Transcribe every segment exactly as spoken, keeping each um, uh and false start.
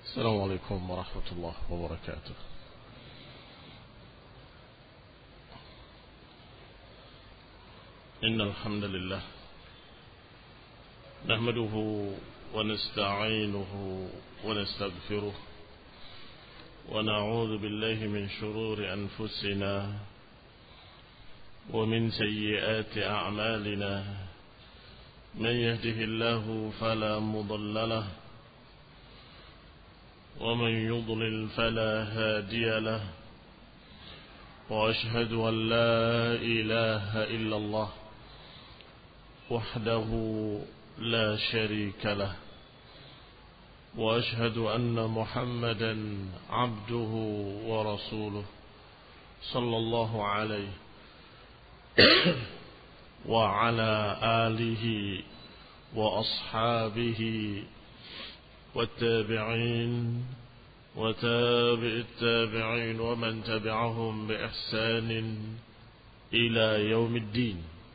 السلام عليكم ورحمة الله وبركاته. إن الحمد لله نحمده ونستعينه ونستغفره ونعوذ بالله من شرور أنفسنا ومن سيئات أعمالنا. من يهده الله فلا مضل له ومن يضلل فلا هادي له، وأشهد أن لا إله إلا الله وحده لا شريك له، وأشهد أن محمدا عبده ورسوله صلى الله عليه وعلى آله وأصحابه والتابعين وتابع التابعين ومن تبعهم بإحسان إلى يوم الدين.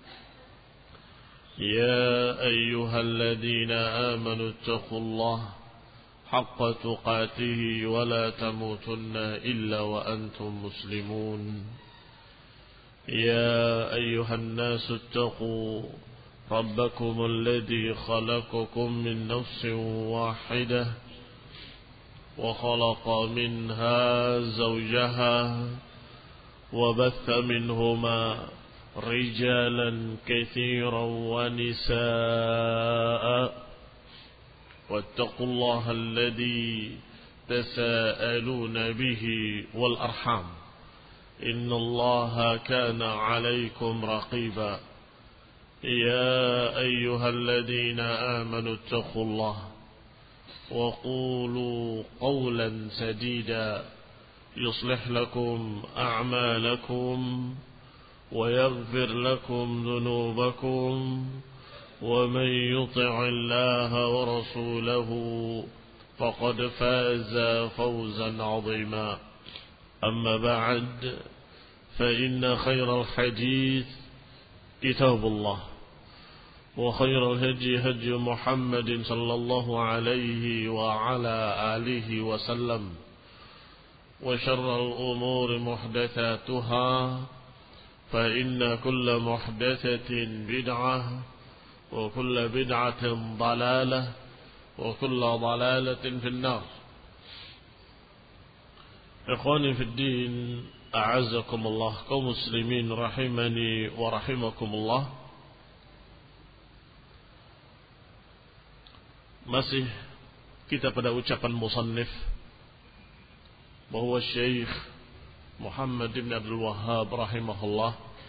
يا أيها الذين آمنوا اتقوا الله حق تقاته ولا تموتن إلا وأنتم مسلمون. يا أيها الناس اتقوا ربكم الذي خلقكم من نفس واحدة وخلق منها زوجها وبث منهما رجالا كثيرا ونساء، واتقوا الله الذي تساءلون به والأرحام إن الله كان عليكم رقيبا. يا أيها الذين آمنوا اتقوا الله وقولوا قولا سديدا يصلح لكم أعمالكم ويغفر لكم ذنوبكم، ومن يطع الله ورسوله فقد فاز فوزا عظيما. أما بعد، فإن خير الحديث كتاب الله، وخير الهدي هدي محمد صلى الله عليه وعلى آله وسلم، وشر الأمور محدثاتها، فإن كل محدثة بدعة وكل بدعة ضلالة وكل ضلالة في النار. إخواني في الدين، أعزكم الله kaum muslimin rahimani wa rahimakumullah. Masih kita pada ucapan musannif bahwa Syekh Muhammad bin Abdul Wahhab rahimahullah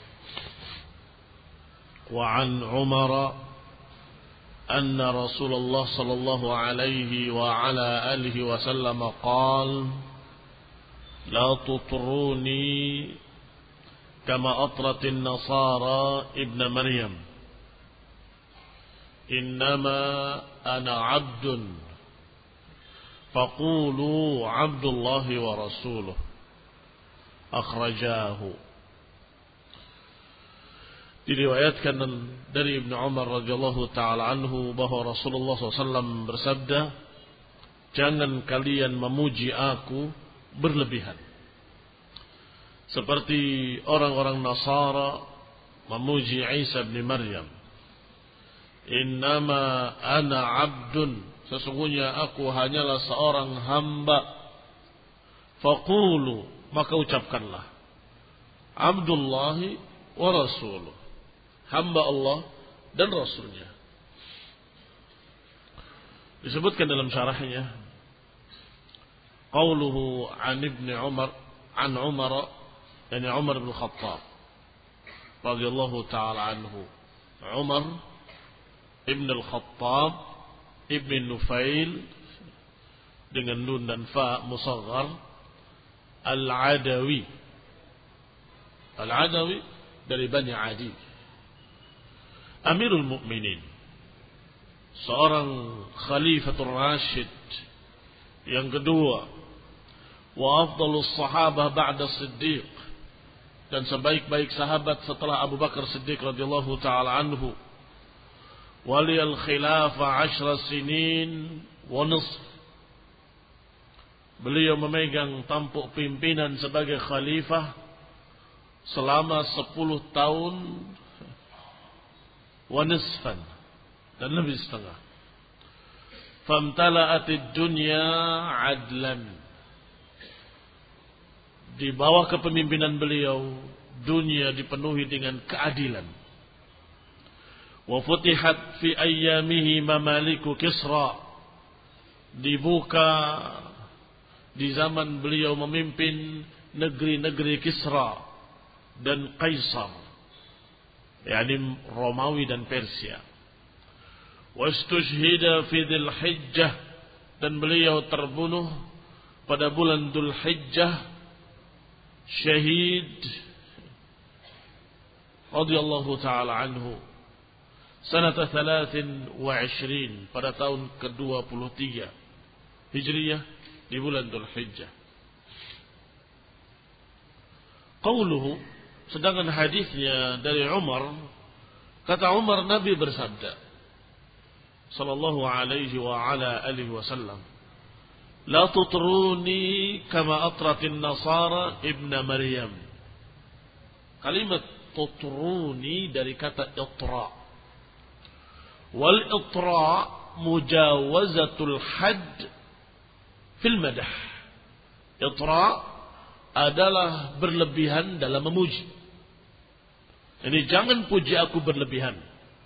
wa an Umar anna Rasulullah sallallahu alaihi wa ala alihi wa sallam qala لا تطروني كما أطرت النصارى ابن مريم، إنما أنا عبد فقولوا عبد الله ورسوله. أخرجاه. Diriwayatkan dari Ibnu Umar radhiyallahu taala anhu bahwa Rasulullah shallallahu alaihi wasallam bersabda, jangan kalian memuji aku berlebihan seperti orang-orang Nasara memuji Isa bin Maryam. Innama ana abdun, sesungguhnya aku hanyalah seorang hamba. Faqulu, maka ucapkanlah Abdullahi wa Rasuluh, hamba Allah dan Rasulnya. Disebutkan dalam syarahnya qauluhu an ibni Umar an Umar, yani Umar bin Khattab radhiyallahu ta'ala anhu. Umar ibn al-Khattab ibn Nufail dengan nun dan fa musaghar, al-Adawi. Al-Adawi dari Bani Adi, Amirul Mukminin, seorang Khalifatul Rashid yang kedua, wa afdalus sahabah ba'da Siddiq, dan sebaik-baik sahabat setelah Abu Bakar Siddiq radhiyallahu taala anhu. Waliyal khilafa ashra sinin wa nisf, beliau memegang tampuk pimpinan sebagai khalifah selama sepuluh tahun wa nisfan, dan lebih setengah. Famtala'atid dunya adlan. Di bawah kepemimpinan beliau, dunia dipenuhi dengan keadilan. Wa futihat fi ayyamihi mamaliku Kisra. Dibuka di zaman beliau memimpin negeri-negeri Kisra dan Kaisar, yakni Romawi dan Persia. Wastushhida fi Dzul Hijjah, dan beliau terbunuh pada bulan Dzul Hijjah, syahid radhiyallahu taala anhu sanata thalathin wa ishrin, pada tahun ke dua puluh tiga Hijriyah di bulan Dzul Hijjah. Qauluhu, sedangkan hadisnya dari Umar, kata Umar, Nabi bersabda sallallahu alaihi wa ala alihi wasallam, la tutruni kama atratin nasara ibna Maryam. Kalimat tutruni dari kata itra. Wal itra mujawazatul hadd fil madah. Itra adalah berlebihan dalam memuji. Jadi jangan puji aku berlebihan.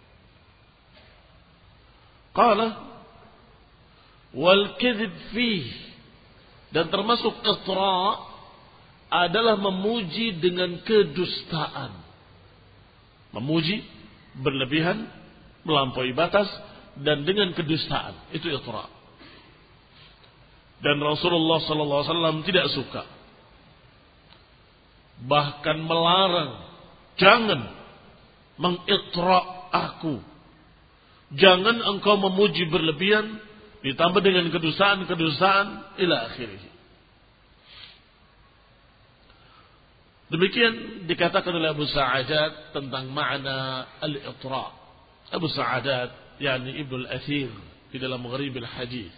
Qala wal kadhib fih, dan termasuk itra adalah memuji dengan kedustaan. Memuji berlebihan, melampaui batas, dan dengan kedustaan, itu itra. Dan Rasulullah sallallahu alaihi wasallam tidak suka, bahkan melarang, jangan mengitra aku. Jangan engkau memuji berlebihan, ditambah dengan kedustaan-kedustaan, ila akhirih. Demikian dikatakan oleh Abu Sa'adat tentang makna al-itra. Abu Sa'adat, yakni Ibnu al-Athir, di dalam Gharib al-Hadith.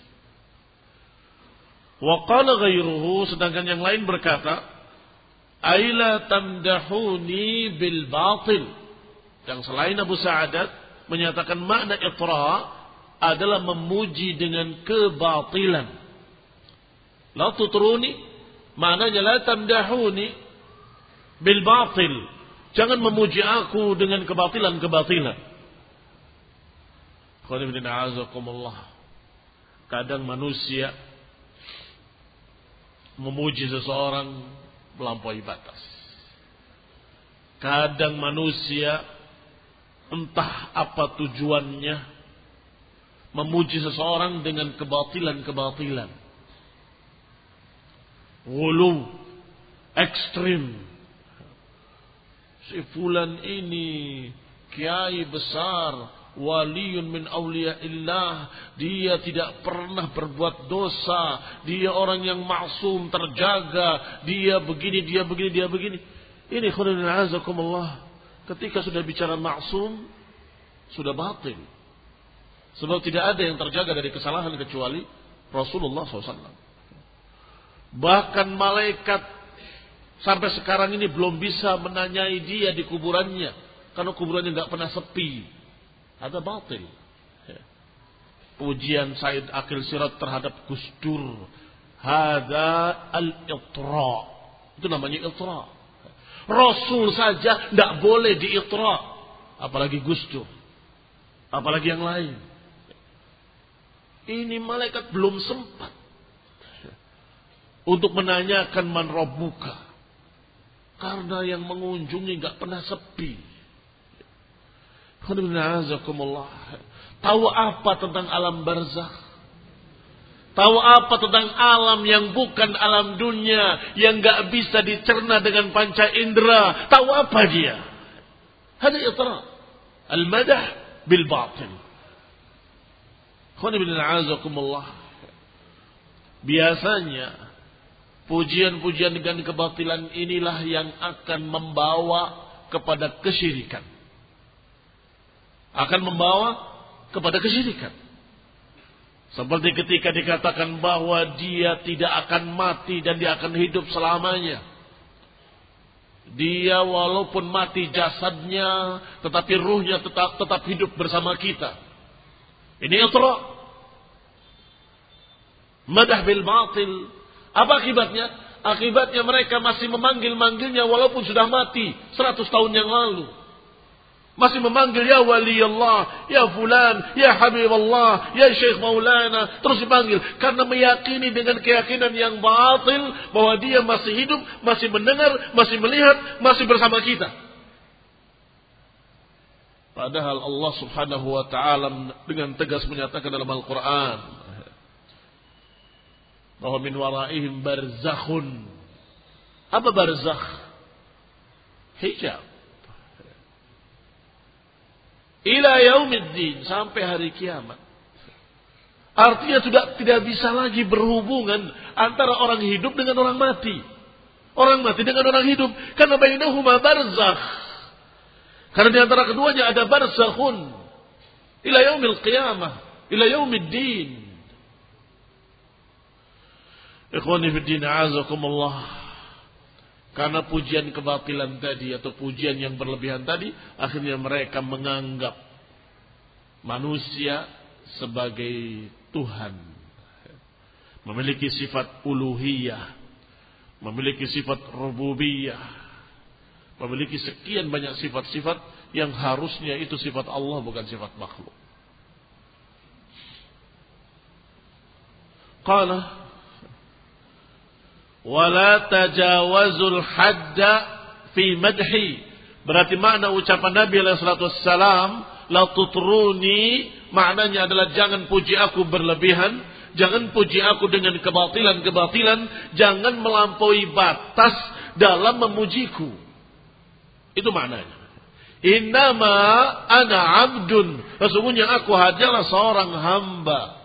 Wa qala ghairuhu, sedangkan yang lain berkata, aila tamdahuni bil batil. Yang selain Abu Sa'adat menyatakan makna itra adalah memuji dengan kebatilan. La tutruni, maknanya la tamdahuni bil batil. Jangan memuji aku dengan kebatilan-kebatilan. Kadang manusia memuji seseorang melampaui batas. Kadang manusia, entah apa tujuannya, memuji seseorang dengan kebatilan-kebatilan. Ghulu, ekstrim. Si fulan ini kiai besar, waliyun min awliyaillah, dia tidak pernah berbuat dosa, dia orang yang maksum, terjaga, dia begini, dia begini, dia begini. Ini khairan azakumullah. Ketika sudah bicara maksum, sudah batil. Sebab tidak ada yang terjaga dari kesalahan kecuali Rasulullah shallallahu alaihi wasallam. Bahkan malaikat sampai sekarang ini belum bisa menanyai dia di kuburannya, karena kuburannya nggak pernah sepi. Ada batil. Pujian Said Akil Siraj terhadap Gus Dur, hada al-itra. Itu namanya itra. Rasul saja tidak boleh diitra, apalagi Gus Dur, apalagi yang lain. Ini malaikat belum sempat untuk menanyakan man rabbuka, karena yang mengunjungi nggak pernah sepi. Tahu apa tentang alam barzakh? Tahu apa tentang alam yang bukan alam dunia, yang gak bisa dicerna dengan panca indera? Tahu apa dia? Hada itra. Al-madah bil batil. Biasanya pujian-pujian dengan kebatilan inilah yang akan membawa kepada kesyirikan. Akan membawa kepada kesyirikan. Seperti ketika dikatakan bahwa dia tidak akan mati dan dia akan hidup selamanya. Dia walaupun mati jasadnya, tetapi ruhnya tetap tetap hidup bersama kita. Ini Isra. Madah bil batil. Apa akibatnya? Akibatnya mereka masih memanggil-manggilnya walaupun sudah mati seratus tahun yang lalu. Masih memanggil ya wali Allah, ya fulan, ya habib Allah, ya syekh maulana. Terus dipanggil. Karena meyakini dengan keyakinan yang batil bahwa dia masih hidup, masih mendengar, masih melihat, masih bersama kita. Padahal Allah subhanahu wa ta'ala dengan tegas menyatakan dalam Al-Quran bahwa min waraihim barzakhun. Apa barzakh? Hijab. Ila yaumiddin, sampai hari kiamat. Artinya sudah tidak bisa lagi berhubungan antara orang hidup dengan orang mati. Orang mati dengan orang hidup. Karena bainahuma barzakh. Karena di antara keduanya ada barzakhun. Ila yaumil qiyamah. Ila yaumiddin. Ikhwani fiddin, a'azakumullah. Karena pujian kebatilan tadi atau pujian yang berlebihan tadi, akhirnya mereka menganggap manusia sebagai Tuhan. Memiliki sifat uluhiyah, memiliki sifat rububiyah, memiliki sekian banyak sifat-sifat yang harusnya itu sifat Allah bukan sifat makhluk. Qala wala tajawazul hadda fi madhi. Berarti makna ucapan Nabi alaihi salatu wassalam, la tutruni, maknanya adalah jangan puji aku berlebihan, jangan puji aku dengan kebatilan-kebatilan, jangan melampaui batas dalam memujiku. Itu maknanya. Innama ana abdun, sesungguhnya aku hanyalah seorang hamba.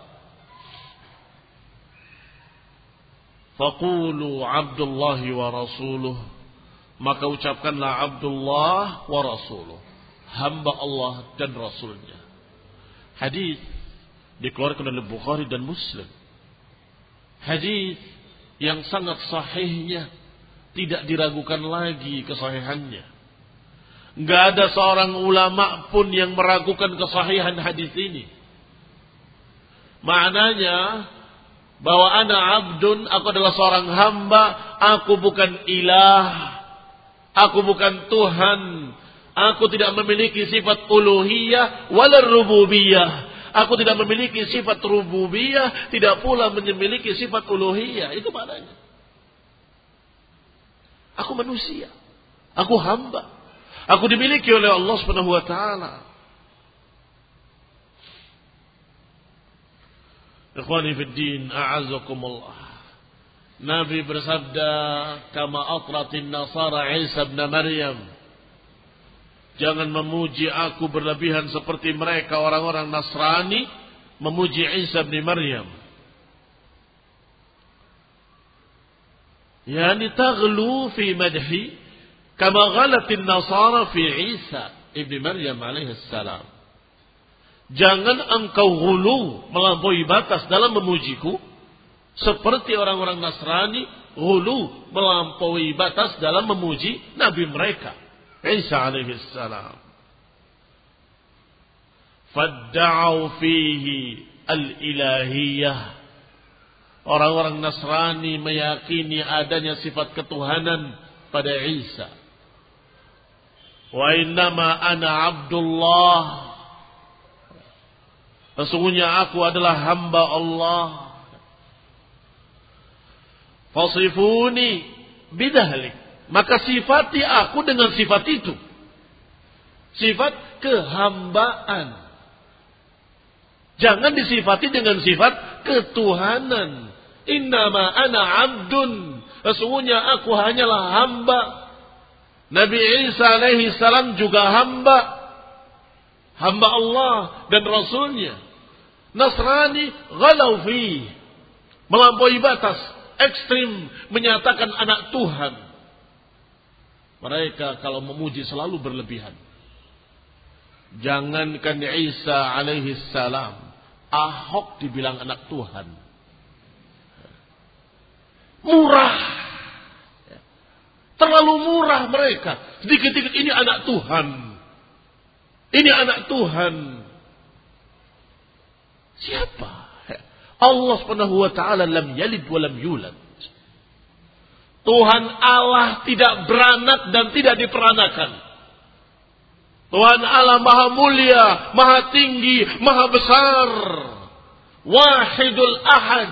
Faqulu Abdullahi wa rasuluh, maka ucapkanlah Abdullah wa rasuluh, hamba Allah dan Rasulnya. Hadis dikeluarkan oleh Bukhari dan Muslim. Hadis yang sangat sahihnya, tidak diragukan lagi kesahihannya. Enggak ada seorang ulama pun yang meragukan kesahihan hadis ini. Maknanya bahwa ana abdun, aku adalah seorang hamba, aku bukan ilah, aku bukan Tuhan, aku tidak memiliki sifat uluhiyah wala rububiyah, aku tidak memiliki sifat rububiyah, tidak pula memiliki sifat uluhiyah. Itu maknanya. Aku manusia, aku hamba, aku dimiliki oleh Allah Subhanahu wa taala. Ikhwani fid din, a'azzakumullah. Nabi bersabda, kama atratin nasara Isa bin Maryam. Jangan memuji aku berlebihan seperti mereka orang-orang Nasrani memuji Isa bin Maryam. Yani taghlu fi madhi kama ghalatin nasara fi Isa ibn Maryam alaihi salam. Jangan engkau ghulu, melampaui batas dalam memujiku, seperti orang-orang Nasrani ghulu, melampaui batas dalam memuji Nabi mereka, Isa alaihi salam. Fadda'u fihi al-ilahiyah. Orang-orang Nasrani meyakini adanya sifat ketuhanan pada Isa. Wa innama ana Abdullah. Sesungguhnya aku adalah hamba Allah. Fasifuni bidahlik. Maka sifati aku dengan sifat itu. Sifat kehambaan. Jangan disifati dengan sifat ketuhanan. Innama ana abdun. Sesungguhnya aku hanyalah hamba. Nabi Isa alaihi salam juga hamba. Hamba Allah dan Rasulnya. Nasrani ghalau fi, melampaui batas, ekstrim, menyatakan anak Tuhan. Mereka kalau memuji selalu berlebihan. Jangankan Isa alaihi salam, Ahok dibilang anak Tuhan. Murah. Terlalu murah mereka. Sedikit-sedikit ini anak Tuhan. Ini anak Tuhan. Siapa? Allah Subhanahu wa taala lam yalid wa lam yulad. Tuhan Allah tidak beranak dan tidak diperanakan. Tuhan Allah maha mulia, maha tinggi, maha besar. Wahidul ahad.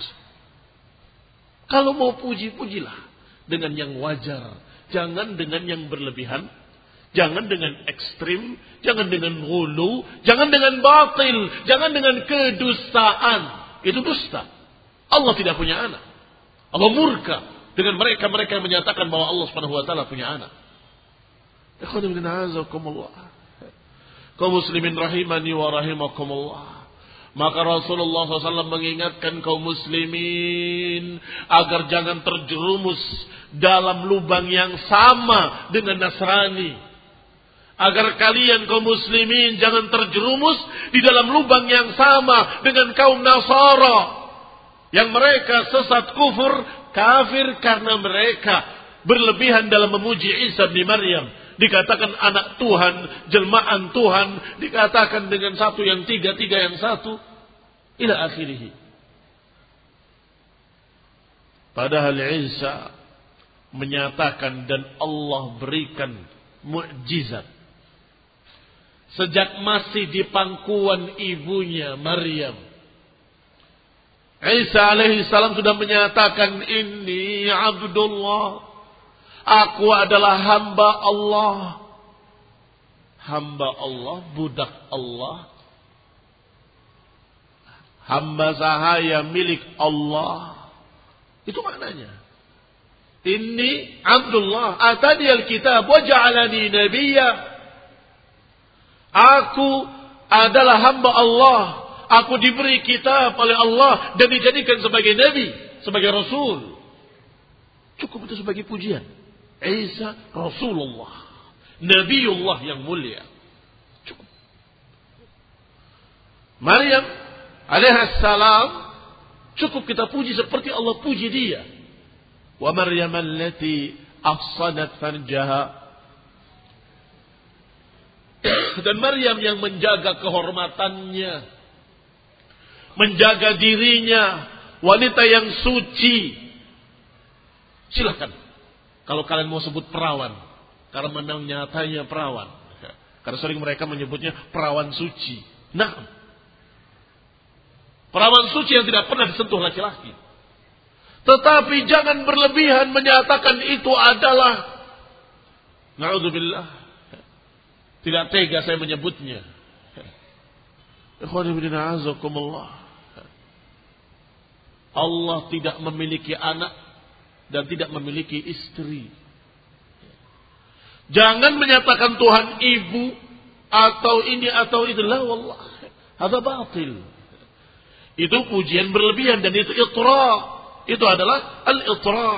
Kalau mau puji, pujilah dengan yang wajar. Jangan dengan yang berlebihan. Jangan dengan ekstrim. Jangan dengan ghulu. Jangan dengan batil. Jangan dengan kedustaan. Itu dusta. Allah tidak punya anak. Allah murka dengan mereka-mereka yang menyatakan bahwa Allah Subhanahu wa taala punya anak. Kaum muslimin rahimani wa rahimakumullah. Maka Rasulullah shallallahu alaihi wasallam mengingatkan kaum muslimin agar jangan terjerumus dalam lubang yang sama dengan Nasrani. Agar kalian kaum muslimin jangan terjerumus di dalam lubang yang sama dengan kaum Nasara. Yang mereka sesat kufur, kafir karena mereka berlebihan dalam memuji Isa bin Maryam. Dikatakan anak Tuhan, jelmaan Tuhan, dikatakan dengan satu yang tiga, tiga yang satu, ila akhirih. Padahal Isa menyatakan dan Allah berikan mukjizat. Sejak masih di pangkuan ibunya Maryam. Isa alaihi salam sudah menyatakan, Inni Abdullah. Aku adalah hamba Allah. Hamba Allah, budak Allah. Hamba sahaya milik Allah. Itu maknanya. Inni Abdullah. Atani al-kitab wa ja'alani nabiyya. Aku adalah hamba Allah. Aku diberi kitab oleh Allah dan dijadikan sebagai nabi, sebagai rasul. Cukup itu sebagai pujian. Isa Rasulullah, Nabiullah yang mulia. Cukup. Maryam alaihissalam cukup kita puji seperti Allah puji dia. Wa Maryam allati ahsanat farjaha. Dan Maryam yang menjaga kehormatannya, menjaga dirinya, wanita yang suci. Silakan. Kalau kalian mau sebut perawan, karena menang nyatanya perawan. Karena sering mereka menyebutnya perawan suci. Nah, perawan suci yang tidak pernah disentuh laki-laki. Tetapi jangan berlebihan menyatakan itu adalah, na'udzubillah, tidak tega saya menyebutnya. Allah tidak memiliki anak dan tidak memiliki istri. Jangan menyatakan Tuhan ibu atau ini atau itu. La wallah, ada batil. Itu pujian berlebihan dan itu itra. Itu adalah al-itra.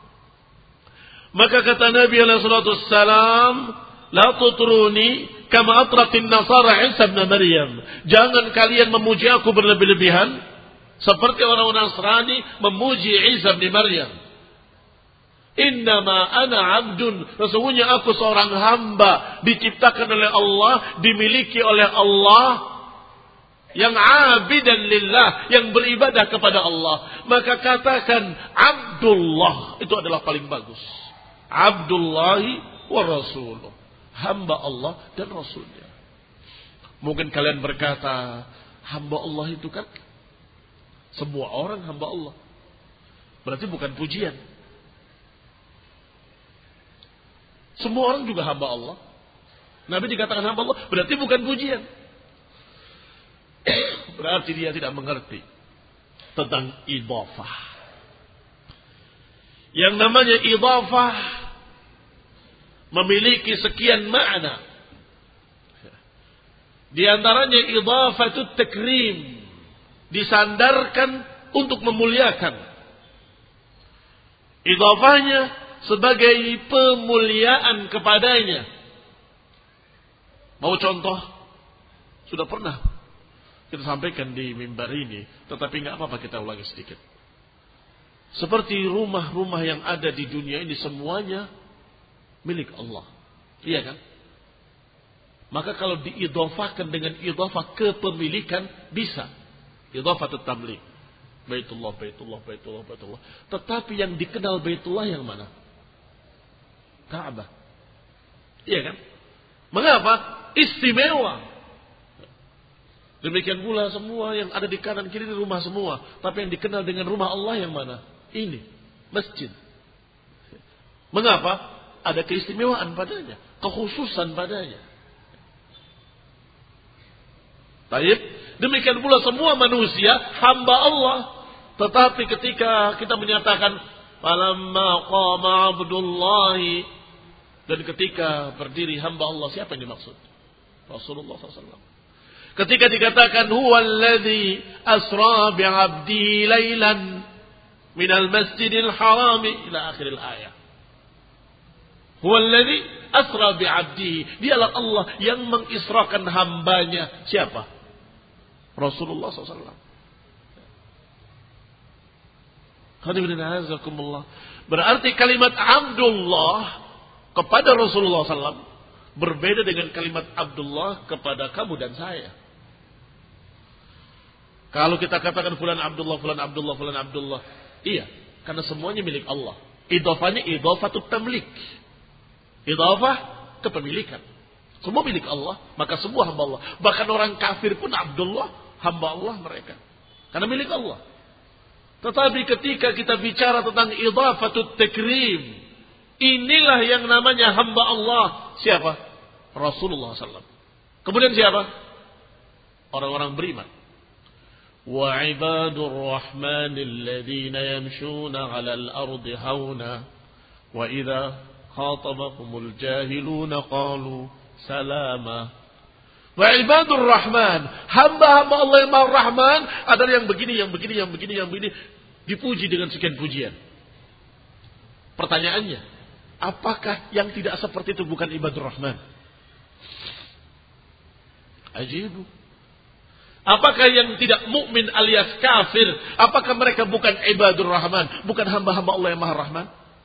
Maka kata Nabi alaihi salatu wassalam, la tutruni kama atratin nasara Isa bin Maryam. Jangan kalian memuji aku berlebih-lebihan seperti orang-orang Nasrani memuji Isa bin Maryam. Innama ana abdun. Sesungguhnya aku seorang hamba. Diciptakan oleh Allah. Dimiliki oleh Allah. Yang abidan lillah. Yang beribadah kepada Allah. Maka katakan Abdullah. Itu adalah paling bagus. Abdullahi wa rasuluh. Hamba Allah dan Rasulnya. Mungkin kalian berkata, hamba Allah itu kan semua orang hamba Allah. Berarti bukan pujian. Semua orang juga hamba Allah. Nabi dikatakan hamba Allah, berarti bukan pujian. Berarti dia tidak mengerti tentang idhafah. Yang namanya idhafah memiliki sekian makna. Di antaranya idhafatut takrim, disandarkan untuk memuliakan. Idhafahnya sebagai pemuliaan kepadanya. Mau contoh? Sudah pernah kita sampaikan di mimbar ini, tetapi nggak apa-apa kita ulangi sedikit. Seperti rumah-rumah yang ada di dunia ini semuanya milik Allah. Iya kan? Maka kalau diidhafahkan dengan idhafah kepemilikan bisa. Idhafah tamlik. Baitullah, Baitullah, Baitullah, Baitullah. Tetapi yang dikenal Baitullah yang mana? Ka'bah. Iya kan? Mengapa? Istimewa. Demikian pula semua yang ada di kanan kiri di rumah semua. Tapi yang dikenal dengan rumah Allah yang mana? Ini. Masjid. Mengapa? Ada keistimewaan padanya. Kekhususan padanya. Baik. Demikian pula semua manusia hamba Allah. Tetapi ketika kita menyatakan falamma qama Abdullahi, dan ketika berdiri hamba Allah, siapa yang dimaksud? Rasulullah sallallahu alaihi wasallam. Ketika dikatakan huwallazi asra bi'abdihi lailan minal masjidil harami ila akhiril ayat. Huwallazi asra bi'abdihi, dialah Allah yang mengisrakan hambanya. Siapa? Rasulullah sallallahu alaihi wasallam. Berarti kalimat Abdullah kepada Rasulullah sallallahu alaihi wasallam berbeda dengan kalimat Abdullah kepada kamu dan saya. Kalau kita katakan fulan Abdullah, fulan Abdullah, fulan Abdullah, iya, karena semuanya milik Allah. Idhafahnya idhafatut tamlik. Idhafah kepemilikan. Semua milik Allah, maka semua hamba Allah. Bahkan orang kafir pun Abdullah, hamba Allah mereka. Karena milik Allah. Tetapi ketika kita bicara tentang idhafatut takrim, inilah yang namanya hamba Allah. Siapa? Rasulullah sallallahu alaihi wasallam. Kemudian siapa? Orang-orang beriman. Wa ibadur rahmanil ladzina yamshuna 'alal ardi hauna wa idza khatabahumul jahiluna qalu salama. Wa ibadur rahman, hamba-hamba Allah yang Maha Rahman adalah yang begini, yang begini, yang begini, yang begini, dipuji dengan sekian pujian. Pertanyaannya, apakah yang tidak seperti itu bukan ibadur rahman? Ajibu. Apakah yang tidak mukmin alias kafir, apakah mereka bukan ibadur rahman, bukan hamba-hamba Allah yang Maha Rahman?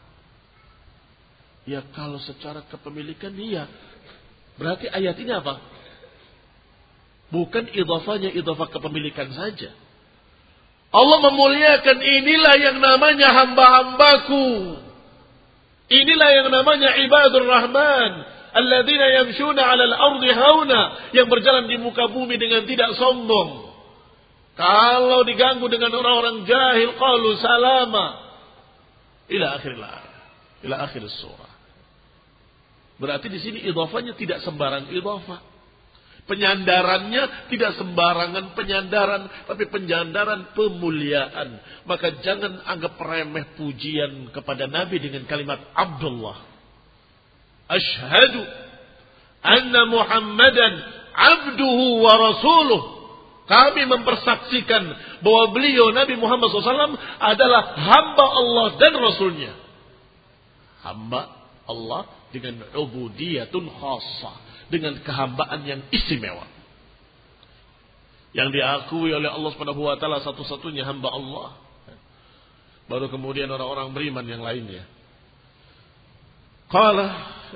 Ya kalau secara kepemilikan iya. Berarti ayat ini apa? Bukan idhafahnya idhafah kepemilikan saja. Allah memuliakan, inilah yang namanya hamba-hambaku. Inilah yang namanya ibadur rahman. Alladzina yamshuna 'alal ardi hauna, yang berjalan di muka bumi dengan tidak sombong. Kalau diganggu dengan orang-orang jahil, qalu salama. Ila akhir ila akhir surah. Berarti di sini idhafahnya tidak sembarang idhafah. Penyandarannya tidak sembarangan penyandaran, tapi penyandaran pemuliaan. Maka jangan anggap remeh pujian kepada Nabi dengan kalimat Abdullah. Ashhadu anna Muhammadan abduhu wa rasuluh. Kami mempersaksikan bahwa beliau Nabi Muhammad shallallahu alaihi wasallam adalah hamba Allah dan Rasulnya. Hamba Allah dengan ubudiyatun khassah, dengan kehambaan yang istimewa, yang diakui oleh Allah Subhanahu wa taala satu-satunya hamba Allah. Baru kemudian orang-orang beriman yang lainnya. Qala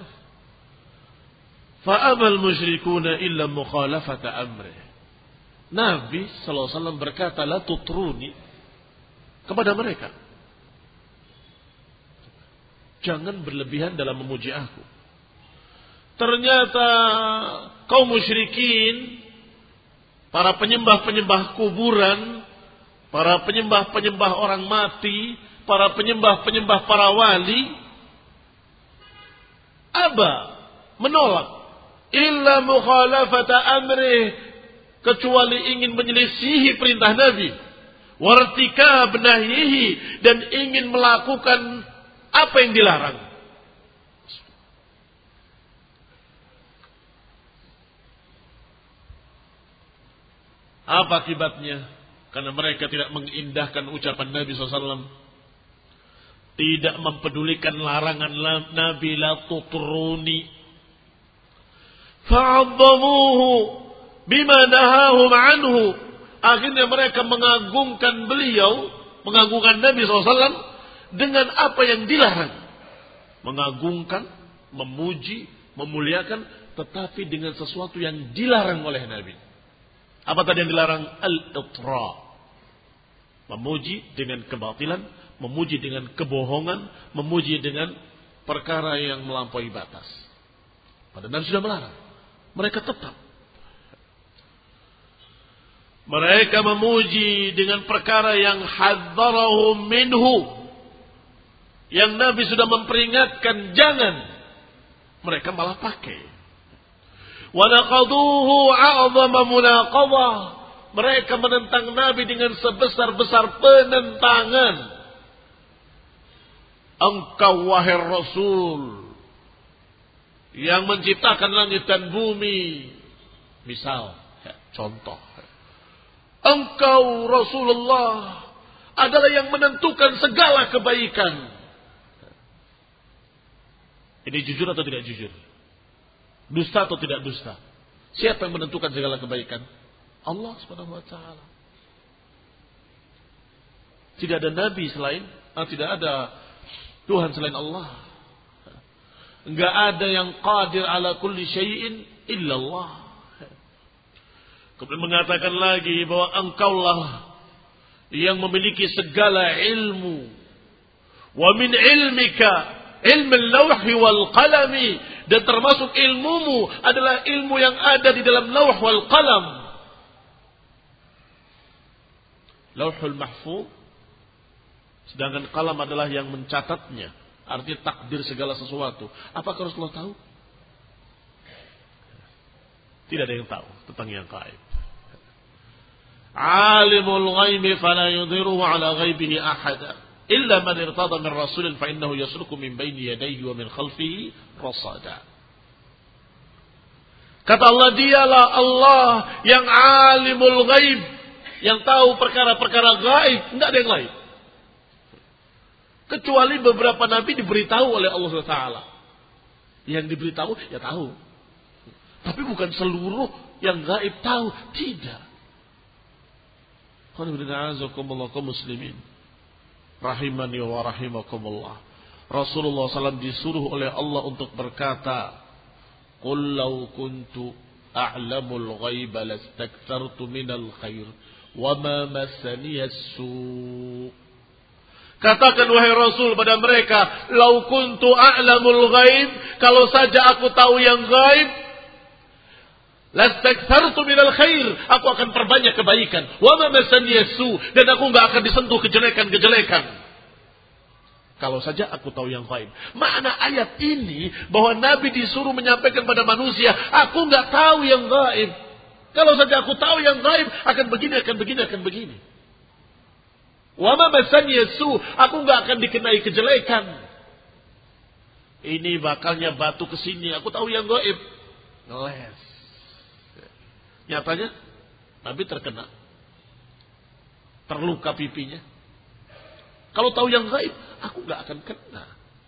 fa'amal musyrikuna illa mukhalafata amrih. Nabi sallallahu alaihi wasallam berkata, la tutruni, kepada mereka, jangan berlebihan dalam memuji aku. Ternyata kaum musyrikin, para penyembah-penyembah kuburan, para penyembah-penyembah orang mati, para penyembah-penyembah para wali, aba, menolak, illa mukhalafata amrih, kecuali ingin menyelisihi perintah Nabi, wartikab nahyihi, dan ingin melakukan apa yang dilarang. Apa akibatnya? Karena mereka tidak mengindahkan ucapan Nabi shallallahu alaihi wasallam, tidak mempedulikan larangan Nabi, la tutruni, fa'adzamuhu, bima nahahum anhu. Akhirnya mereka mengagungkan beliau, mengagungkan Nabi shallallahu alaihi wasallam dengan apa yang dilarang. Mengagungkan, memuji, memuliakan, tetapi dengan sesuatu yang dilarang oleh Nabi. Apa tadi yang dilarang? Al-itra. Memuji dengan kebatilan, memuji dengan kebohongan, memuji dengan perkara yang melampaui batas. Padahal Nabi sudah melarang. Mereka tetap. Mereka memuji dengan perkara yang hadzarahum minhu. Yang Nabi sudah memperingatkan jangan. Mereka malah pakai. Wa naqaduhu a'zama munaqadah. Mereka menentang Nabi dengan sebesar-besar penentangan. Engkau wahai Rasul yang menciptakan langit dan bumi. Misal, contoh. Engkau Rasulullah adalah yang menentukan segala kebaikan. Ini jujur atau tidak jujur? Dusta atau tidak dusta? Siapa yang menentukan segala kebaikan? Allah subhanahu wa taala. Tidak ada nabi selain, ah, tidak ada Tuhan selain Allah. Enggak ada yang qadir ala kulli syai'in illallah. Kemudian mengatakan lagi bahwa engkaulah yang memiliki segala ilmu. Wa min ilmika ilmu al-lawhi wal qalami. Dan termasuk ilmumu adalah ilmu yang ada di dalam lawh wal qalam. Lawhul mahfuz. Sedangkan qalam adalah yang mencatatnya. Artinya takdir segala sesuatu. Apakah Rasulullah tahu? Tidak ada yang tahu tentang yang gaib. Alimul ghaibi fala yudhiruhu ala ghaibihi ahada illa man irtada min rasulin fa innahu yasluku min baini yadayhi wa min khalfihi rasada. Kata Allah, dialah Allah yang alimul ghaib, yang tahu perkara-perkara gaib, enggak ada yang lain. Kecuali beberapa nabi diberitahu oleh Allah subhanahu wa taala. Yang diberitahu ya tahu. Tapi bukan seluruh yang gaib tahu, tidak. Qul muslimin rahimani wa rahimakumullah. Rasulullah sallallahu alaihi wasallam disuruh oleh Allah untuk berkata, qul law kuntu a'lamul ghaiba lastakthartu minal khair wa ma massani as-su. Katakan wahai Rasul pada mereka, law kuntu a'lamul ghaib, kalau saja aku tahu yang gaib, lastakthartu minal khair, aku akan perbanyak kebaikan. Wa ma massani as-su, dan aku enggak akan disentuh kejelekan-kejelekan. Kalau saja aku tahu yang gaib. Makna ayat ini bahwa Nabi disuruh menyampaikan pada manusia, aku enggak tahu yang gaib. Kalau saja aku tahu yang gaib, akan begini, akan begini, akan begini. Wa ma massani as-su, aku enggak akan dikenai kejelekan. Ini bakalnya batu ke sini, aku tahu yang gaib. Ngeles. Nyatanya Nabi terkena, terluka pipinya. Kalau tahu yang gaib, aku nggak akan kena.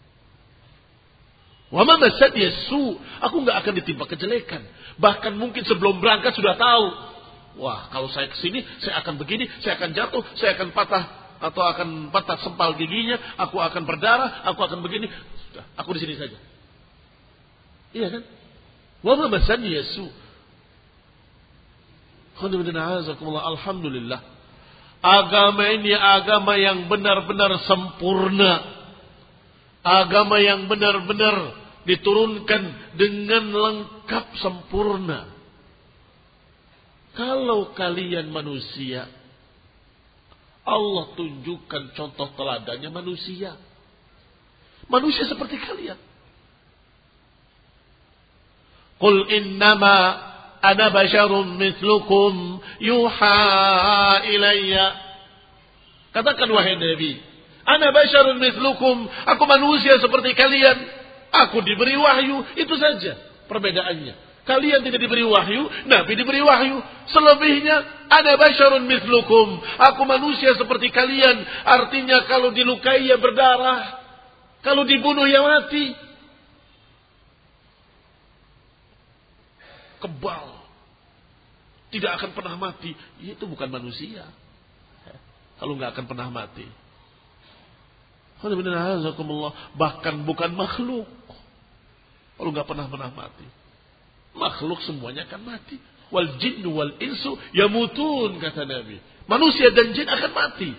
Wa ma massani as-su, aku nggak akan ditimpa kejelekan. Bahkan mungkin sebelum berangkat sudah tahu. Wah, kalau saya kesini, saya akan begini, saya akan jatuh, saya akan patah atau akan patah sempal giginya, aku akan berdarah, aku akan begini. Sudah, aku di sini saja. Iya kan? Wa ma massani as-su. Alhamdulillah, agama ini agama yang benar-benar sempurna, agama yang benar-benar diturunkan dengan lengkap sempurna. Kalau kalian manusia, Allah tunjukkan contoh teladannya manusia, manusia seperti kalian. Qul innama ana basyarum mithlukum yuha ilayya. Katakan wahai Nabi, ana basyarun mithlukum, aku manusia seperti kalian. Aku diberi wahyu, itu saja perbedaannya. Kalian tidak diberi wahyu, Nabi diberi wahyu. Selebihnya, ana basyarun mithlukum, aku manusia seperti kalian. Artinya kalau dilukai ya berdarah, kalau dibunuh ya mati. Kebal. tidak akan pernah mati. Itu bukan manusia. Kalau nggak akan pernah mati. Bahkan bukan makhluk. Kalau nggak pernah pernah mati. Makhluk semuanya akan mati. Wal jinnu wal insu yamutun, kata Nabi. Manusia dan jin akan mati.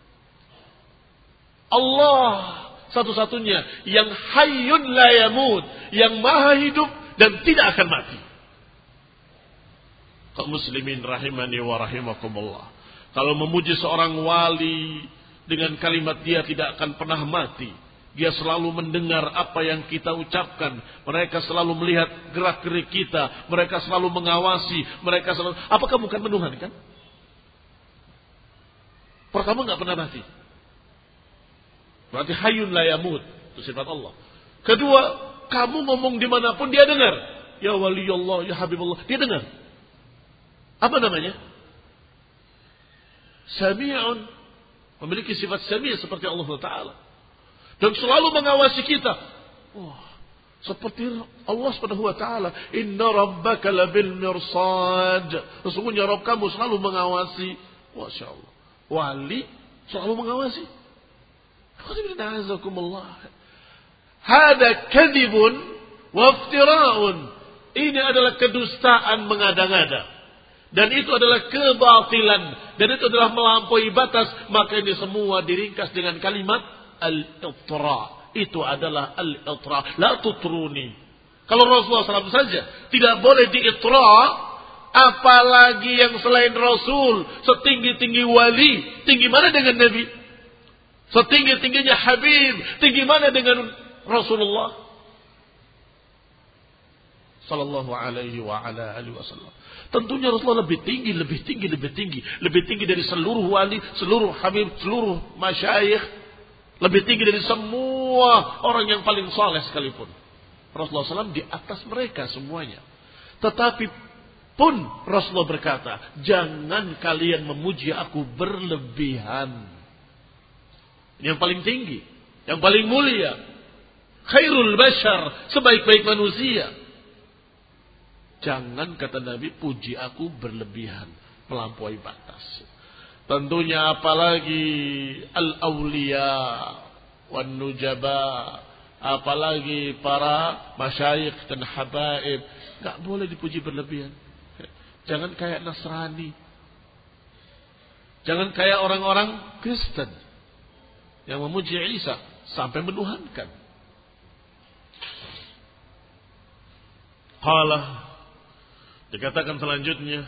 Allah satu-satunya yang hayyun la yamut, yang maha hidup dan tidak akan mati. Kaum muslimin rahimani wa rahimakumullah. Kalau memuji seorang wali dengan kalimat dia tidak akan pernah mati, dia selalu mendengar apa yang kita ucapkan, mereka selalu melihat gerak-gerik kita, mereka selalu mengawasi, mereka selalu, apakah bukan menuhankan? Pertama enggak pernah mati. Berarti hayyun la yamut, itu sifat Allah. Kedua, kamu ngomong dimanapun dia dengar. Ya waliyullah, ya habibullah, dia dengar. Apa namanya? Sami'un, memiliki sifat sami' seperti Allah Ta'ala. Dan selalu mengawasi kita. Wah, seperti Allah Subhanahu wa taala, "Inna rabbaka labil mirsad." Sesungguhnya Rabb kamu selalu mengawasi. Masya Allah. Wali selalu mengawasi. Hada kadhibun wa iftira'un. Ini adalah kedustaan mengada-ngada. Dan itu adalah kebatilan. Dan itu adalah melampaui batas. Maka ini semua diringkas dengan kalimat al-itra. Itu adalah al-itra. La tutruni. Kalau Rasulullah shallallahu alaihi wasallam saja tidak boleh di-itra, apalagi yang selain Rasul. Setinggi-tinggi wali, tinggi mana dengan Nabi? Setinggi-tingginya Habib, tinggi mana dengan Rasulullah sallallahu alaihi wa ala alihi wasallam. Tentunya Rasulullah lebih tinggi, lebih tinggi, lebih tinggi, lebih tinggi dari seluruh wali, seluruh Habib, seluruh masyayikh, lebih tinggi dari semua orang yang paling saleh sekalipun. Rasulullah shallallahu alaihi wasallam di atas mereka semuanya. Tetapi pun Rasulullah berkata, jangan kalian memuji aku berlebihan. Ini yang paling tinggi, yang paling mulia, khairul bashar, sebaik-baik manusia. Jangan, kata Nabi, puji aku berlebihan, melampaui batas. Tentunya apalagi al-awliya wan nujaba, apalagi para masyayikh dan habaib, enggak boleh dipuji berlebihan. Jangan kayak Nasrani. Jangan kayak orang-orang Kristen yang memuji Isa sampai menuhankan. Qala, dikatakan selanjutnya,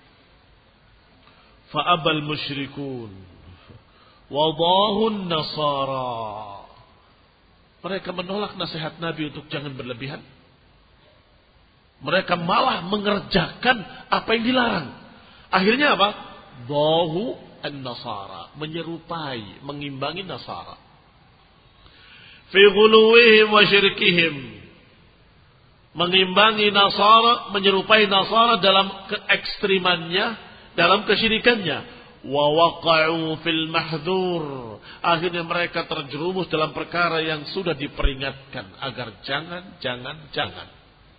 fa'abal musyrikun wadahun nasara. Mereka menolak nasihat Nabi untuk jangan berlebihan. Mereka malah mengerjakan apa yang dilarang. Akhirnya apa? Dahu an-nasara, menyerupai, mengimbangi Nasara. Fi ghuluwihim wa syirkihim, mengimbangi Nasara, menyerupai Nasara dalam keekstrimannya, dalam kesyirikannya. Wa waqa'u fil mahdzur, akhirnya mereka terjerumus dalam perkara yang sudah diperingatkan agar jangan, jangan, jangan.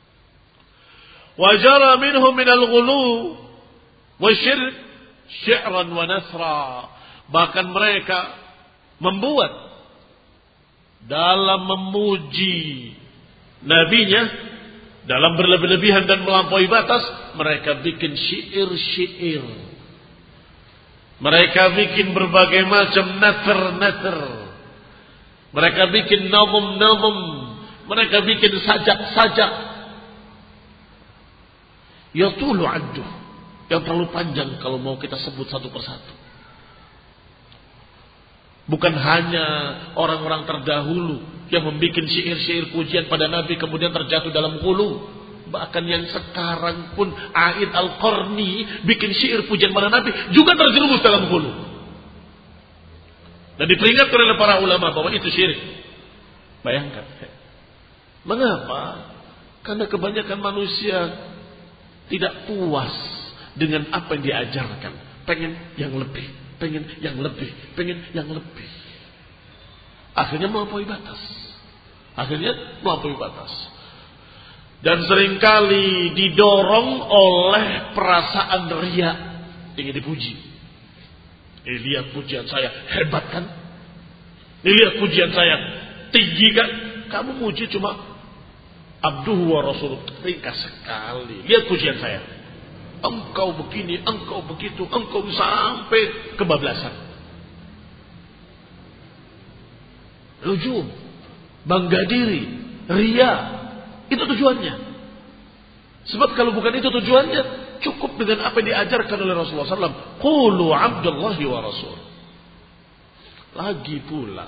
Wa jara minhum minal ghulu wa syirk syi'ran wa nasra, bahkan mereka membuat dalam memuji nabinya, dalam berlebih-lebihan dan melampaui batas, mereka bikin syair-syair, mereka bikin berbagai macam nathar-nathar, mereka bikin nazm-nazm, mereka bikin sajak-sajak, yatulu adduh, yang terlalu panjang kalau mau kita sebut satu persatu. Bukan hanya orang-orang terdahulu yang membuat syair-syair pujian pada Nabi kemudian terjatuh dalam hulu. Bahkan yang sekarang pun Aid Al-Qarni bikin syair pujian pada Nabi juga terjerumus dalam hulu. Dan diperingatkan oleh para ulama bahwa itu syirik. Bayangkan. Mengapa? Karena kebanyakan manusia tidak puas dengan apa yang diajarkan, pengen yang lebih, pengen yang lebih, pengen yang lebih. Akhirnya melampaui batas. Akhirnya melampaui batas. Dan seringkali didorong oleh perasaan riya, ingin dipuji. Eh, lihat pujian saya, hebat kan? Eh, lihat pujian saya, tinggi kan? Kamu muji cuma abduhu wa rasul, ringkas sekali. Lihat pujian saya, engkau begini, engkau begitu, engkau sampai kebablasan. Ujub, bangga diri, riya, itu tujuannya. Sebab kalau bukan itu tujuannya, cukup dengan apa yang diajarkan oleh Rasulullah sallallahu alaihi wasallam. Qulu abdullahi wa rasul. Lagi pula,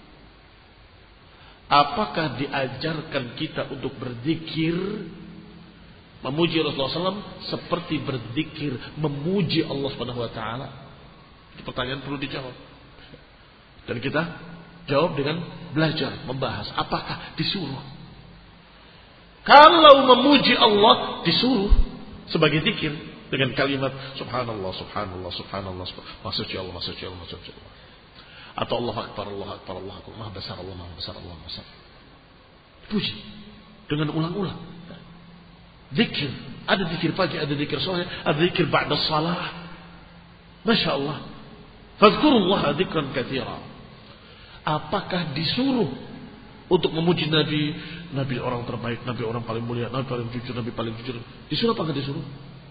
apakah diajarkan kita untuk berzikir, memuji Rasulullah sallallahu alaihi wasallam seperti berzikir, memuji Allah subhanahu wa taala? Itu pertanyaan perlu dijawab. Dan kita jawab dengan belajar, membahas. Apakah disuruh? Kalau memuji Allah disuruh sebagai zikir dengan kalimat subhanallah, subhanallah, subhanallah, maksudnya Allah, maksudnya Allah, maksudnya Allah. Atau Allah akbar, Allah akbar, Allah akbar, maha besar Allah, maha besar Allah, maha besar. Puji dengan ulang-ulang. Zikir, ada zikir pagi, ada zikir sore, ada zikir ba'da salah. Masya Allah. Fadhkurullaha dzikran katsira. Apakah disuruh untuk memuji Nabi, Nabi orang terbaik, Nabi orang paling mulia, Nabi paling jujur, Nabi paling jujur? Disuruh apa enggak disuruh?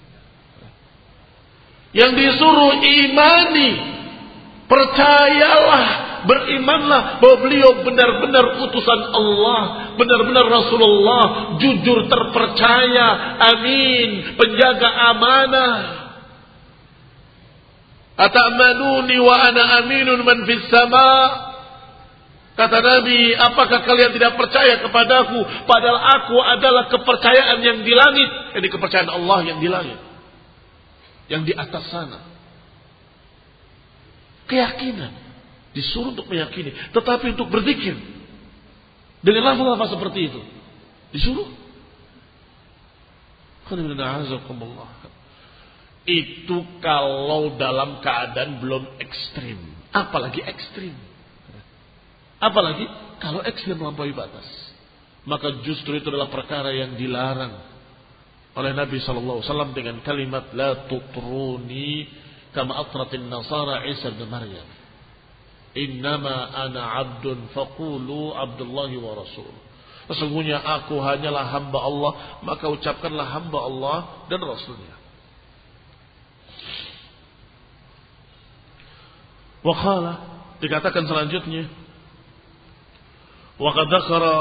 Yang disuruh imani, percayalah, berimanlah bahwa beliau benar-benar utusan Allah, benar-benar Rasulullah, jujur, terpercaya, amin, penjaga amanah. Ata'manuni wa ana aminun man fis sama'. Kata Nabi, apakah kalian tidak percaya kepadaku? Padahal aku adalah kepercayaan yang di langit. Ini kepercayaan Allah yang di langit. Yang di atas sana. Keyakinan. Disuruh untuk meyakini. Tetapi untuk berzikir. Dengan lafaz-lafaz seperti itu. Disuruh. Itu kalau dalam keadaan belum ekstrim. Apalagi ekstrim. Apalagi kalau ekstrim melampaui batas. Maka justru itu adalah perkara yang dilarang oleh Nabi sallallahu alaihi wasallam dengan kalimat la tutruni kama atratin nasara Isa bin Maryam. Innama ana abdun faqulu abdullahi wa rasul. Sesungguhnya aku hanyalah hamba Allah, maka ucapkanlah hamba Allah dan rasulnya. Wa qala, dikatakan selanjutnya, wa qad dzakara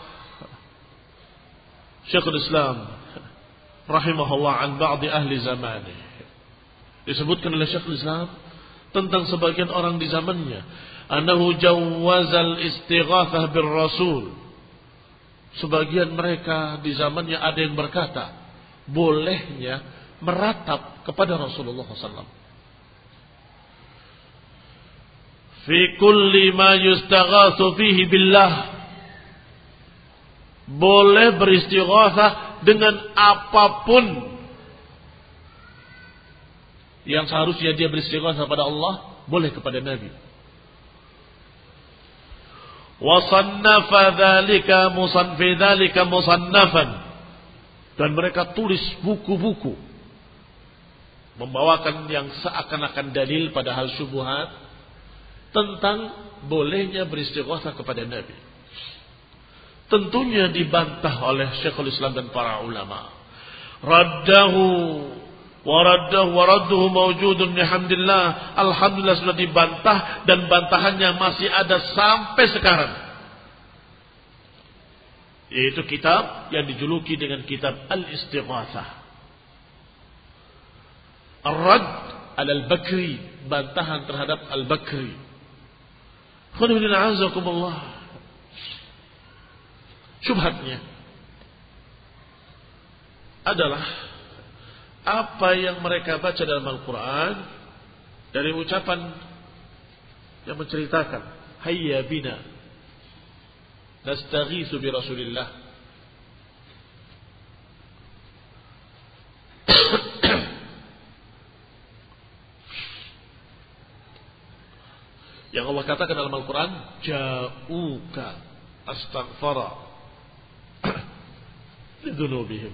Syekhul Islam rahimahullah an ba'di ahli zamani. Disebutkan oleh Syekhul Islam tentang sebagian orang di zamannya, annahu jawwazal istighatsah bir rasul. Sebagian mereka di zamannya ada yang berkata bolehnya meratap kepada Rasulullah sallallahu alaihi wasallam fi kulli ma yustaghatsu fihi billah. Boleh beristighatsah dengan apapun yang seharusnya dia beristighatsah pada Allah, boleh kepada Nabi. Wa sannafa dzalika musanfi dzalika musannafan, dan mereka tulis buku-buku membawakan yang seakan-akan dalil pada hal syubhat tentang bolehnya beristighatsah kepada Nabi. Tentunya dibantah oleh Syekhul Islam dan para ulama. Raddahu wa raddahu wa radduhu mawjudun bihamdillah. Alhamdulillah sudah dibantah dan bantahannya masih ada sampai sekarang. Yaitu kitab yang dijuluki dengan kitab Al-Istighatsah. Ar-Radd al-Bakri, bantahan terhadap Al-Bakri. Khudhulil a'azakumullah. Syubhatnya adalah apa yang mereka baca dalam Al-Quran dari ucapan yang menceritakan hayya bina nastaghiitsu bi Rasulillah. Yang Allah katakan dalam Al-Quran, ja'uka astaghfara lidzunubihim.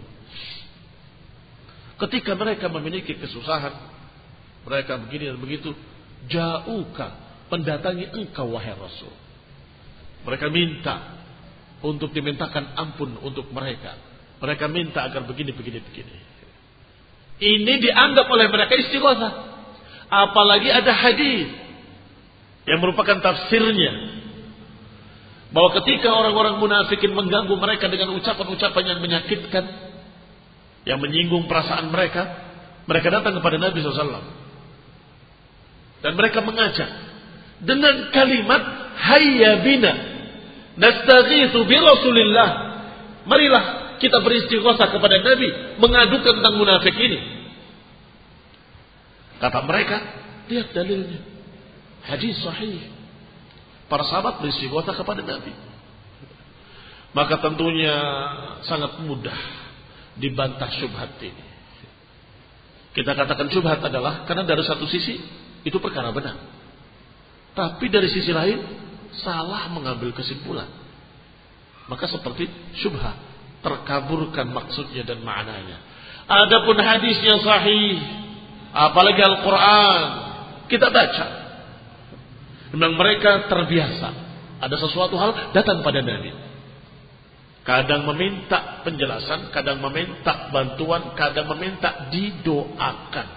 Ketika mereka memiliki kesusahan, mereka begini dan begitu, ja'uka, mendatangi engkau wahai Rasul. Mereka minta untuk dimintakan ampun untuk mereka. Mereka minta agar begini, begini, begini. Ini dianggap oleh mereka istighatsah. Apalagi ada hadis yang merupakan tafsirnya, bahwa ketika orang-orang munafikin mengganggu mereka dengan ucapan-ucapan yang menyakitkan, yang menyinggung perasaan mereka, mereka datang kepada Nabi shallallahu alaihi wasallam dan mereka mengajak dengan kalimat hayya bina nastaghitsu bi Rasulillah, marilah kita beristighatsah kepada Nabi, mengadukan tentang munafik ini. Kata mereka, lihat dalilnya, hadis sahih, para sahabat beristighatsah kepada Nabi. Maka tentunya sangat mudah dibantah syubhat ini. Kita katakan syubhat adalah karena dari satu sisi itu perkara benar, tapi dari sisi lain salah mengambil kesimpulan. Maka seperti syubhat, terkaburkan maksudnya dan maknanya. Adapun hadisnya sahih, apalagi Al-Quran, kita baca, memang mereka terbiasa ada sesuatu hal datang pada Nabi, kadang meminta penjelasan, kadang meminta bantuan, kadang meminta didoakan.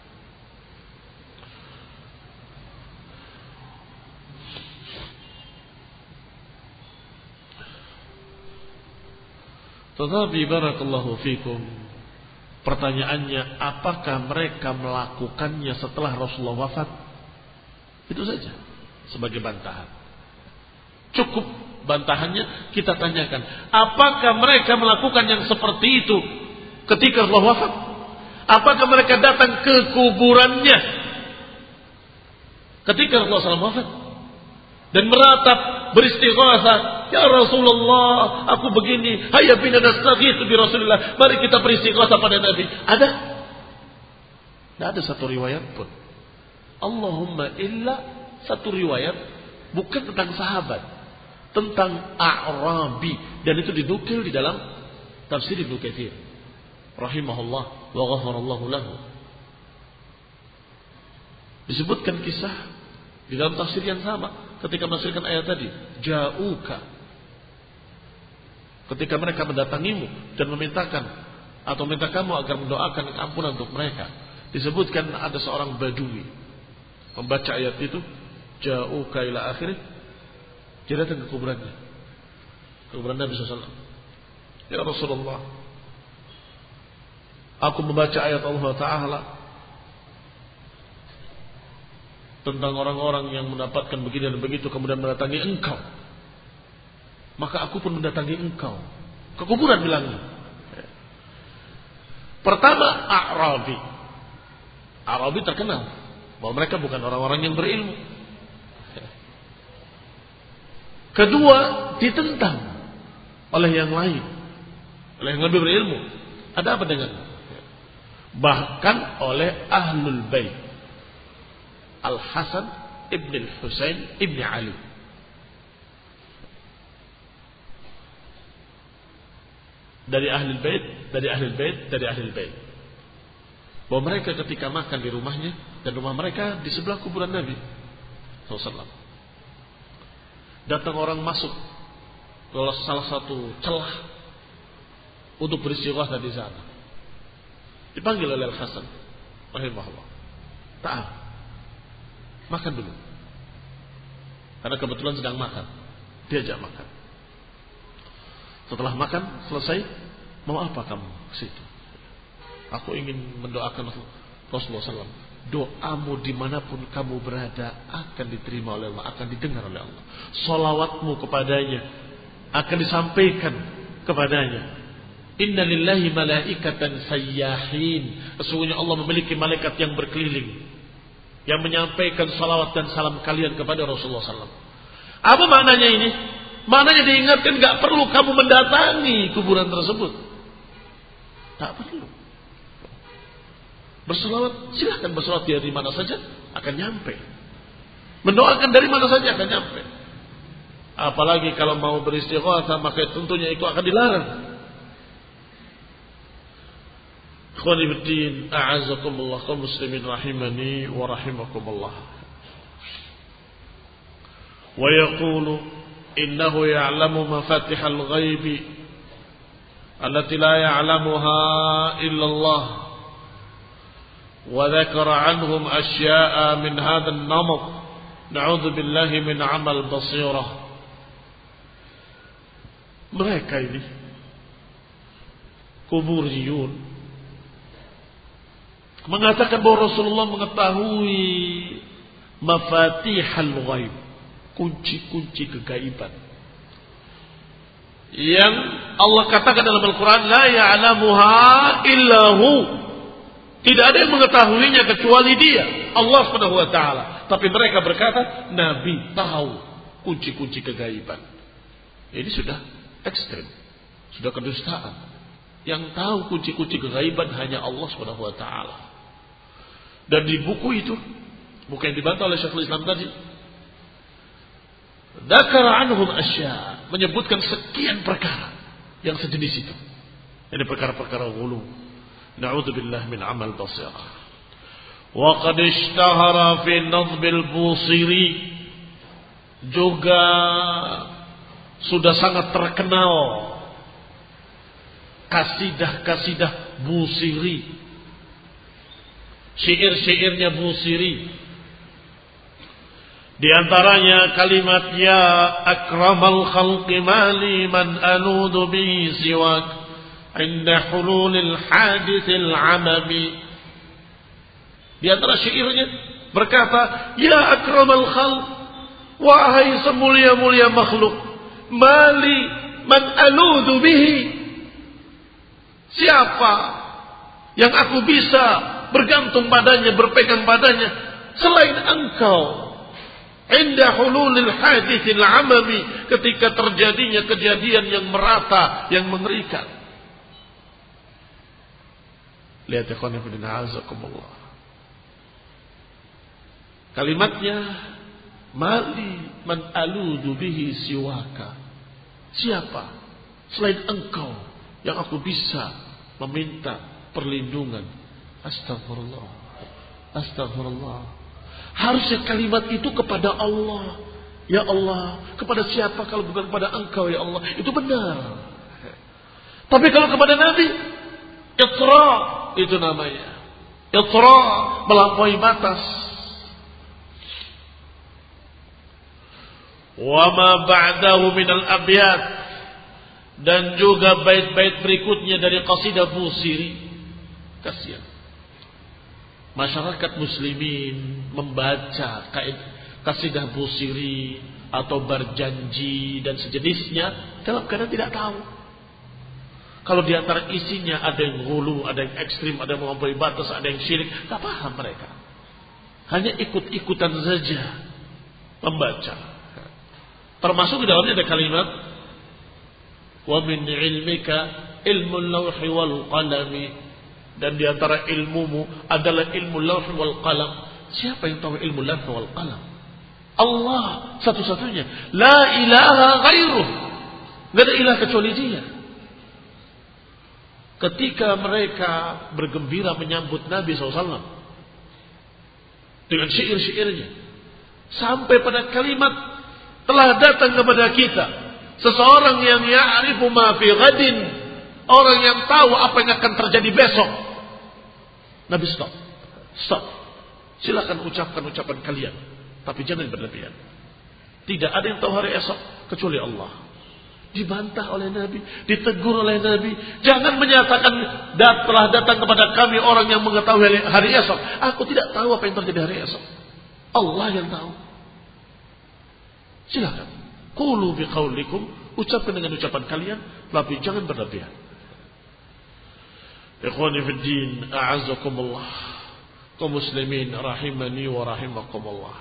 Tetapi barakallahu fikum, pertanyaannya, apakah mereka melakukannya setelah Rasulullah wafat? Itu saja sebagai bantahan. Cukup bantahannya kita tanyakan, apakah mereka melakukan yang seperti itu ketika Rasulullah wafat? Apakah mereka datang ke kuburannya ketika Rasulullah shallallahu alaihi wasallam wafat dan meratap, beristighatsah, ya Rasulullah, aku begini, hayya bina nastaghitsu bi Rasulillah, mari kita beristighatsah pada Nabi? Ada? Tidak ada satu riwayat pun. Allahumma illa satu riwayat, bukan tentang sahabat, tentang A'rabi, dan itu dinukil di dalam tafsir Ibnu Katsir rahimahullah wa ghafarallahu lahu. Disebutkan kisah di dalam tafsir yang sama ketika menafsirkan ayat tadi, ja'uka, ketika mereka mendatangimu dan memintakan atau minta kamu agar mendoakan ampunan untuk mereka. Disebutkan ada seorang badui membaca ayat itu, ja'uka ila akhirih, dia datang ke kuburannya, kuburan Nabi shallallahu alaihi wasallam. Ya Rasulullah, aku membaca ayat Allah Ta'ala tentang orang-orang yang mendapatkan begini dan begitu, kemudian mendatangi engkau, maka aku pun mendatangi engkau ke kuburan, bilangnya. Pertama, A'rabi. A'rabi terkenal bahwa mereka bukan orang-orang yang berilmu. Kedua, ditentang oleh yang lain, oleh yang lebih berilmu. Ada apa dengan? Bahkan oleh Ahlul Bait, Al-Hasan ibn al-Husain ibn Ali. Dari Ahlul Bait, dari Ahlul Bait, dari Ahlul Bait. Bahwa mereka ketika makan di rumahnya, dan rumah mereka di sebelah kuburan Nabi shallallahu alaihi wasallam, datang orang masuk ke salah satu celah untuk beristighatsah di sana. Dipanggil oleh Al-Hasan rahimahullah, ta'al, makan dulu. Karena kebetulan sedang makan, diajak makan. Setelah makan selesai, mau apa kamu ke situ? Aku ingin mendoakan Rasulullah shallallahu alaihi wasallam. Doamu dimanapun kamu berada akan diterima oleh Allah, akan didengar oleh Allah. Salawatmu kepadanya akan disampaikan kepadanya. Inna lillahi malaikatan sayyahin. Sesungguhnya Allah memiliki malaikat yang berkeliling, yang menyampaikan salawat dan salam kalian kepada Rasulullah shallallahu alaihi wasallam. Apa maknanya ini? Maknanya diingatkan, gak perlu kamu mendatangi kuburan tersebut. Tak perlu. Berselawat, silahkan berselawat dari mana saja akan nyampe. Mendoakan dari mana saja akan nyampe. Apalagi kalau mau beristighatsah, maka tentunya itu akan dilarang. Ikhwani fiddin, a'azzakumullah, kaum muslimin rahimani wa rahimakumullah. Wa yaqulu innahu ya'lamu mafatihal ghaibi allati la ya'lamuha illa Allah. Wa dzakara 'anhum asya'a min hadzal namat. Na'udzu billahi min 'amal basirah. Mereka ini kuburiyun mengatakan bahwa Rasulullah mengetahui mafatihal ghaib, kunci-kunci kegaiban yang Allah katakan dalam Al-Quran, la ya'lamuha illahu, tidak ada yang mengetahuinya kecuali Dia, Allah Subhanahu wa taala. Tapi mereka berkata Nabi tahu kunci-kunci kegaiban. Ini sudah ekstrem, sudah kedustaan. Yang tahu kunci-kunci kegaiban hanya Allah Subhanahu wa taala. Dan di buku itu, buku yang dibantah oleh Syekhul Islam tadi, dzakara anhum asya, menyebutkan sekian perkara yang sejenis itu. Ini perkara-perkara ghulu. Na'udzubillah min amal basirah. Wa qad ishtahara fi nadhb al-Busiri, juga sudah sangat terkenal kasidah-kasidah Busiri, syair-syairnya Busiri. Di antaranya kalimat ya akramal khalqi mali man anudu bihi siwak inda hululil hadithil amami. Di antara syairnya berkata, ya akramal khalq, wahai semulia-mulia makhluk, mali man anudu bihi, siapa yang aku bisa bergantung padanya, berpegang padanya selain engkau. Inda hululil hadithil amami, ketika terjadinya kejadian yang merata, yang mengerikan. Lihat ya ikhwan fillah, azakumullah. Kalimatnya mali man aludu bihi siwaka, siapa selain engkau yang aku bisa meminta perlindungan. Astagfirullah, astagfirullah. Harusnya kalimat itu kepada Allah. Ya Allah, kepada siapa kalau bukan kepada engkau ya Allah. Itu benar. Tapi kalau kepada Nabi, itra itu namanya. Itra, melampaui batas. Wa ma ba'dahu minal abyat, dan juga bait-bait berikutnya dari qasidah Busiri. Kasihan masyarakat muslimin membaca kasidah Busiri atau berjanji dan sejenisnya dalam keadaan tidak tahu. Kalau di antara isinya ada yang ghulu, ada yang ekstrim, ada yang melampaui batas, ada yang syirik, tak paham mereka. Hanya ikut-ikutan saja membaca. Termasuk di dalamnya ada kalimat wa min ilmika ilmul lawhi wal qalami, dan di antara ilmumu adalah ilmu lawh wal qalam. Siapa yang tahu ilmu lawh wal qalam? Allah satu-satunya. La ilaha ghairuh. Tidak ada ilah kecuali Dia. Ketika mereka bergembira menyambut Nabi shallallahu alaihi wasallam dengan syair-syairnya, sampai pada kalimat telah datang kepada kita seseorang yang ya'rifu ma fi ghadin, orang yang tahu apa yang akan terjadi besok. Nabi stop. Stop. Silakan ucapkan ucapan kalian, tapi jangan berlebihan. Tidak ada yang tahu hari esok kecuali Allah. Dibantah oleh Nabi, ditegur oleh Nabi. Jangan menyatakan telah datang kepada kami orang yang mengetahui hari esok. Aku tidak tahu apa yang terjadi hari esok. Allah yang tahu. Silakan. Qulu biqaulikum, ucapkan dengan ucapan kalian, tapi jangan berlebihan. Ikhwani fid din, a'azzakumullah, kaum muslimin rahimani wa rahimakumullah.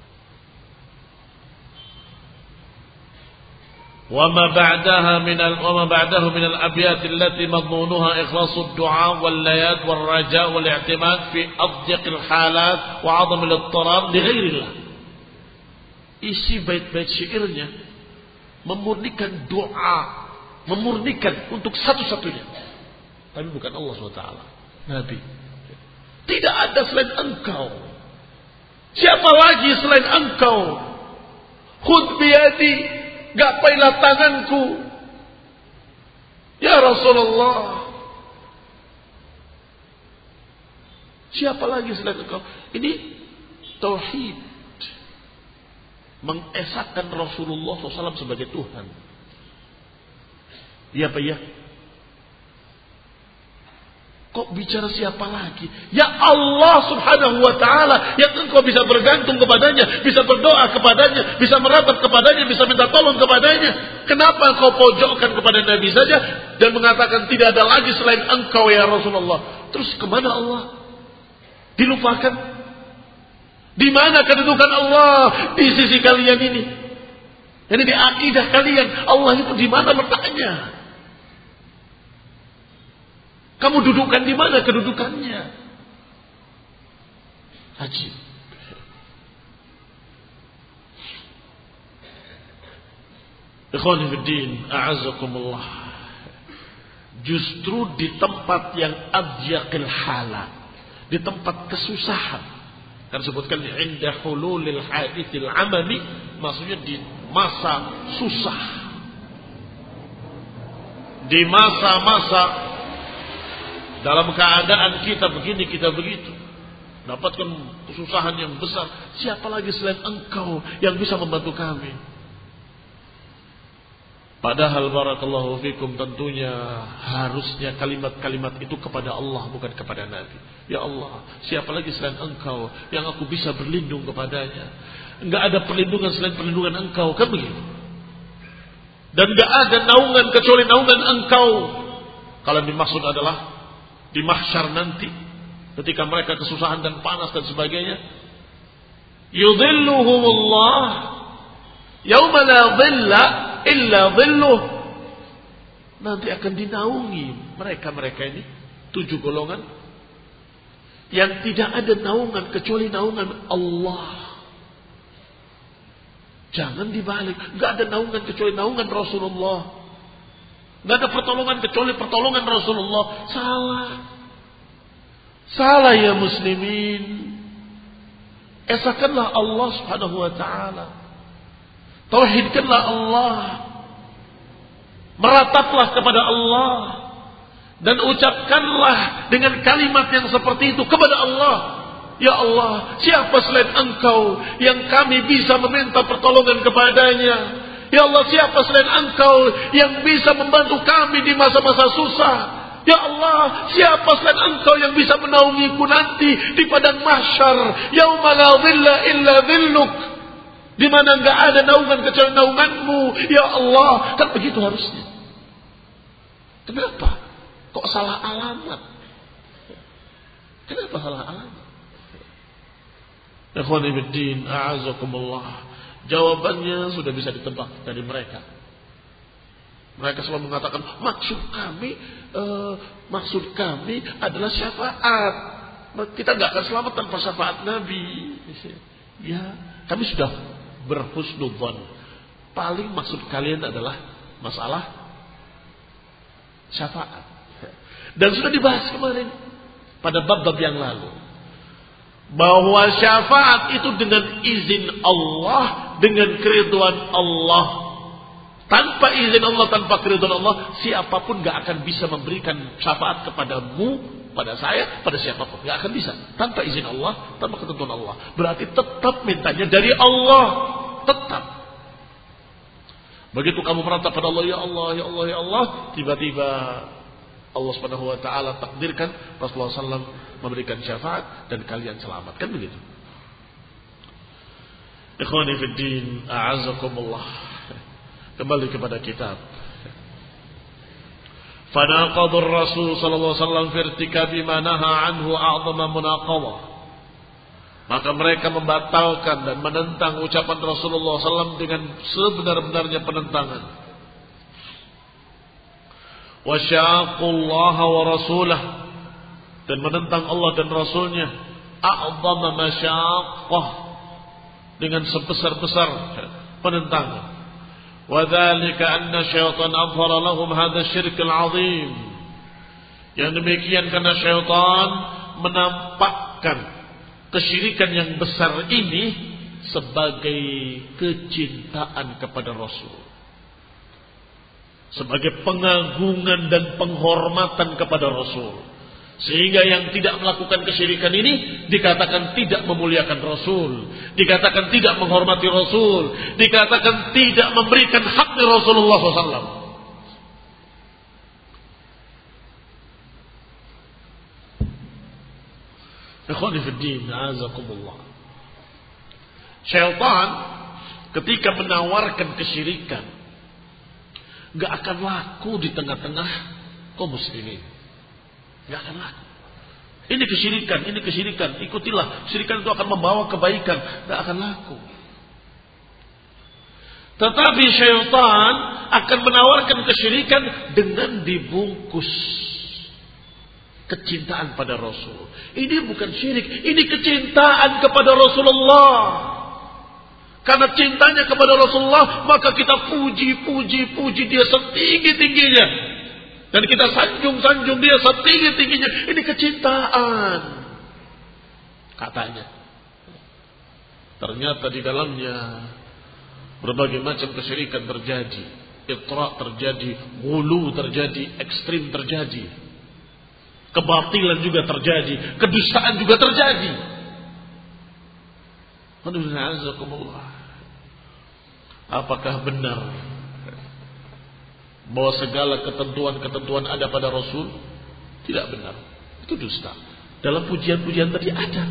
Wa ma ba'daha min al wa ma ba'dahu min al abyat allati madmunuha ikhlasu ad-du'a wal layat wal raja' wal i'timad fi adyiq al halat wa 'azam al ittirab li ghairillah. Isi bait-bait syairnya memurnikan doa, memurnikan untuk satu-satunya, tapi bukan Allah subhanahu wa taala. Nabi. Tidak ada selain engkau. Siapa lagi selain engkau? Khudh biyadi, gapailah tanganku. Ya Rasulullah. Siapa lagi selain engkau? Ini tauhid. Mengesahkan Rasulullah shallallahu alaihi wasallam sebagai Tuhan. Iya Pak ya? Kok bicara siapa lagi? Ya Allah subhanahu wa ta'ala yang engkau bisa bergantung kepadanya, bisa berdoa kepadanya, bisa merapat kepadanya, bisa minta tolong kepadanya. Kenapa engkau pojokkan kepada Nabi saja dan mengatakan tidak ada lagi selain engkau ya Rasulullah? Terus kemana Allah? Dilupakan? Di mana kedudukan Allah di sisi kalian ini? Jadi di akidah kalian Allah itu di mana letaknya? Kamu dudukkan di mana kedudukannya? Ajib. Ikhwani fiddin, a'azzakumullah. Justru di tempat yang adyaqil halat, di tempat kesusahan. Kan sebutkan inda hululil hadithil amali, maksudnya di masa susah. Di masa-masa dalam keadaan kita begini, kita begitu, dapatkan kesusahan yang besar. Siapa lagi selain engkau yang bisa membantu kami? Padahal barakallahu fikum tentunya harusnya kalimat-kalimat itu kepada Allah, bukan kepada Nabi. Ya Allah, siapa lagi selain engkau yang aku bisa berlindung kepadanya? Enggak ada perlindungan selain perlindungan engkau, kan begitu? Dan enggak ada naungan kecuali naungan engkau. Kalau dimaksud adalah di mahsyar nanti, ketika mereka kesusahan dan panas dan sebagainya, yudhilluhumullah yauma la dhilla illa dhilluh. Nanti akan dinaungi mereka-mereka ini, tujuh golongan yang tidak ada naungan kecuali naungan Allah. Jangan dibalik, enggak ada naungan kecuali naungan Rasulullah. Tidak ada pertolongan kecuali pertolongan Rasulullah. Salah. Salah ya muslimin. Esahkanlah Allah subhanahu wa ta'ala. Tauhidkanlah Allah. Merataplah kepada Allah. Dan ucapkanlah dengan kalimat yang seperti itu kepada Allah. Ya Allah, siapa selain engkau yang kami bisa meminta pertolongan kepadanya? Ya Allah, siapa selain engkau yang bisa membantu kami di masa-masa susah? Ya Allah, siapa selain engkau yang bisa menaungiku nanti di padang mahsyar? Yauma la dhilla illa dhilluk. Di mana enggak ada naungan kecuali naunganmu. Ya Allah, kan begitu harusnya. Kenapa? Kok salah alamat? Kenapa salah alamat? Ikhwani fiddin, a'azakumullah. Jawabannya sudah bisa ditebak dari mereka. Mereka selalu mengatakan maksud kami, uh, maksud kami adalah syafaat. Kita nggak akan selamat tanpa syafaat Nabi. Ya, kami sudah berhusnudzon. Paling maksud kalian adalah masalah syafaat. Dan sudah dibahas kemarin pada bab-bab yang lalu, bahwa syafaat itu dengan izin Allah, dengan keriduan Allah. Tanpa izin Allah, tanpa keriduan Allah, siapapun gak akan bisa memberikan syafaat kepadamu, pada saya, pada siapapun. Gak akan bisa. Tanpa izin Allah, tanpa ketentuan Allah. Berarti tetap mintanya dari Allah. Tetap. Begitu kamu meratap pada Allah, ya Allah, ya Allah, ya Allah, tiba-tiba Allah subhanahu wa ta'ala takdirkan Rasulullah shallallahu alaihi wasallam memberikan syafaat dan kalian selamat. Kan begitu. Ikhwani fiddin, a'azakumullah. Kembali kepada kitab. Fanaqadur Rasul sallallahu alaihi wasallam fi irtikabi ma naha anhu a'zama munaqadah. Maka mereka membatalkan dan menentang ucapan Rasulullah sallallahu alaihi wasallam dengan sebenar-benarnya penentangan. Wa syaqullah wa rasulah, dan menentang Allah dan Rasulnya a'zama masyaqqah, dengan sebesar-besar penentangan. Wa dzalika anna syaitan adhara lahum hadha syirk al-'azim, Yang demikian karena syaitan menampakkan kesyirikan yang besar ini sebagai kecintaan kepada Rasul, sebagai pengagungan dan penghormatan kepada Rasul, sehingga yang tidak melakukan kesyirikan ini dikatakan tidak memuliakan Rasul, dikatakan tidak menghormati Rasul, dikatakan tidak memberikan haknya Rasulullah shallallahu alaihi wasallam. Ikhwani fi din, azakumullah. Syaitan ketika menawarkan kesyirikan gak akan laku di tengah-tengah kaum muslimin. Gak akan laku. Ini kesyirikan, ini kesyirikan, ikutilah. Kesyirikan itu akan membawa kebaikan. Gak akan laku. Tetapi syaitan akan menawarkan kesyirikan dengan dibungkus kecintaan pada Rasul. Ini bukan syirik, ini kecintaan kepada Rasulullah. Karena cintanya kepada Rasulullah, maka kita puji, puji, puji dia setinggi-tingginya. Dan kita sanjung-sanjung dia setinggi-tingginya. Ini kecintaan. Katanya. Ternyata di dalamnya berbagai macam kesyirikan terjadi. Itra terjadi, ghulu terjadi, ekstrim terjadi. Kebatilan juga terjadi, kedustaan juga terjadi. Apakah benar bahwa segala ketentuan-ketentuan ada pada Rasul? Tidak benar. Itu dusta. Dalam pujian-pujian tadi ada.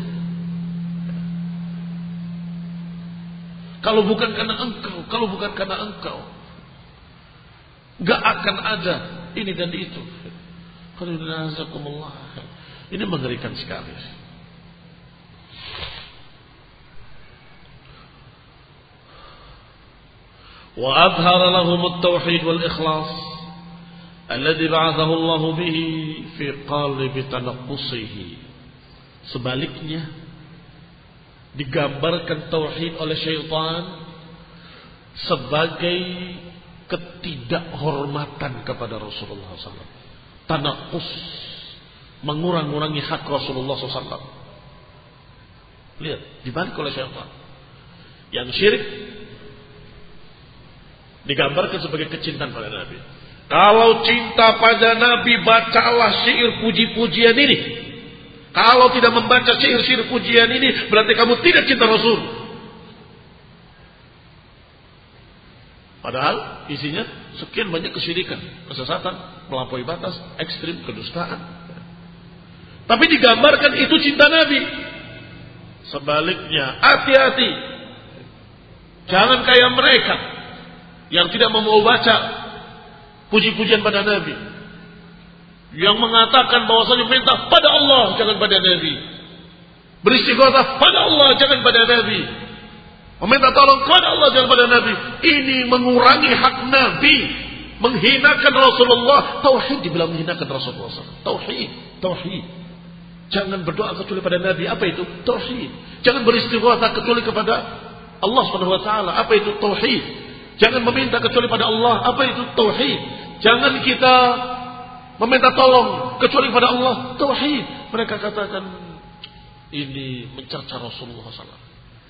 Kalau bukan karena engkau, kalau bukan karena engkau, gak akan ada ini dan itu. Ini mengerikan sekali. Wa adhara lahum at-tauhid wal ikhlas alladhi ba'athahu Allah bihi fi qalbi tanaqqusihi. Sebaliknya digambarkan tauhid oleh syaitan sebagai ketidakhormatan kepada Rasulullah shallallahu alaihi wasallam. Tanakus, mengurang-urangi hak Rasulullah shallallahu alaihi wasallam. Lihat, dibalik oleh syaitan. Yang syirik digambarkan sebagai kecintaan pada Nabi. Kalau cinta pada Nabi, bacalah syair puji-pujian ini. Kalau tidak membaca syair-syair pujian ini, berarti kamu tidak cinta Rasul. Padahal isinya sekian banyak kesyirikan, kesesatan, melampaui batas, ekstrim, kedustaan. Tapi digambarkan itu cinta Nabi. Sebaliknya, hati-hati. Jangan kayak mereka yang tidak mau baca puji-pujian pada Nabi, yang mengatakan bahwasanya minta pada Allah, jangan pada Nabi. Beristighatsah pada Allah, jangan pada Nabi. Meminta tolong kepada Allah, jangan pada Nabi. Ini mengurangi hak Nabi, menghinakan Rasulullah. Tauhid dibilang menghinakan Rasulullah. Tauhid, tauhid. Jangan berdoa kecuali pada Nabi. Apa itu? Tauhid. Jangan beristighatsah kecuali kepada Allah Subhanahu wa taala. Apa itu? Tauhid. Jangan meminta kecuali pada Allah. Apa itu? Tauhid. Jangan kita meminta tolong kecuali kepada Allah. Tauhid. Mereka katakan ini mencerca Rasulullah sallallahu alaihi wasallam.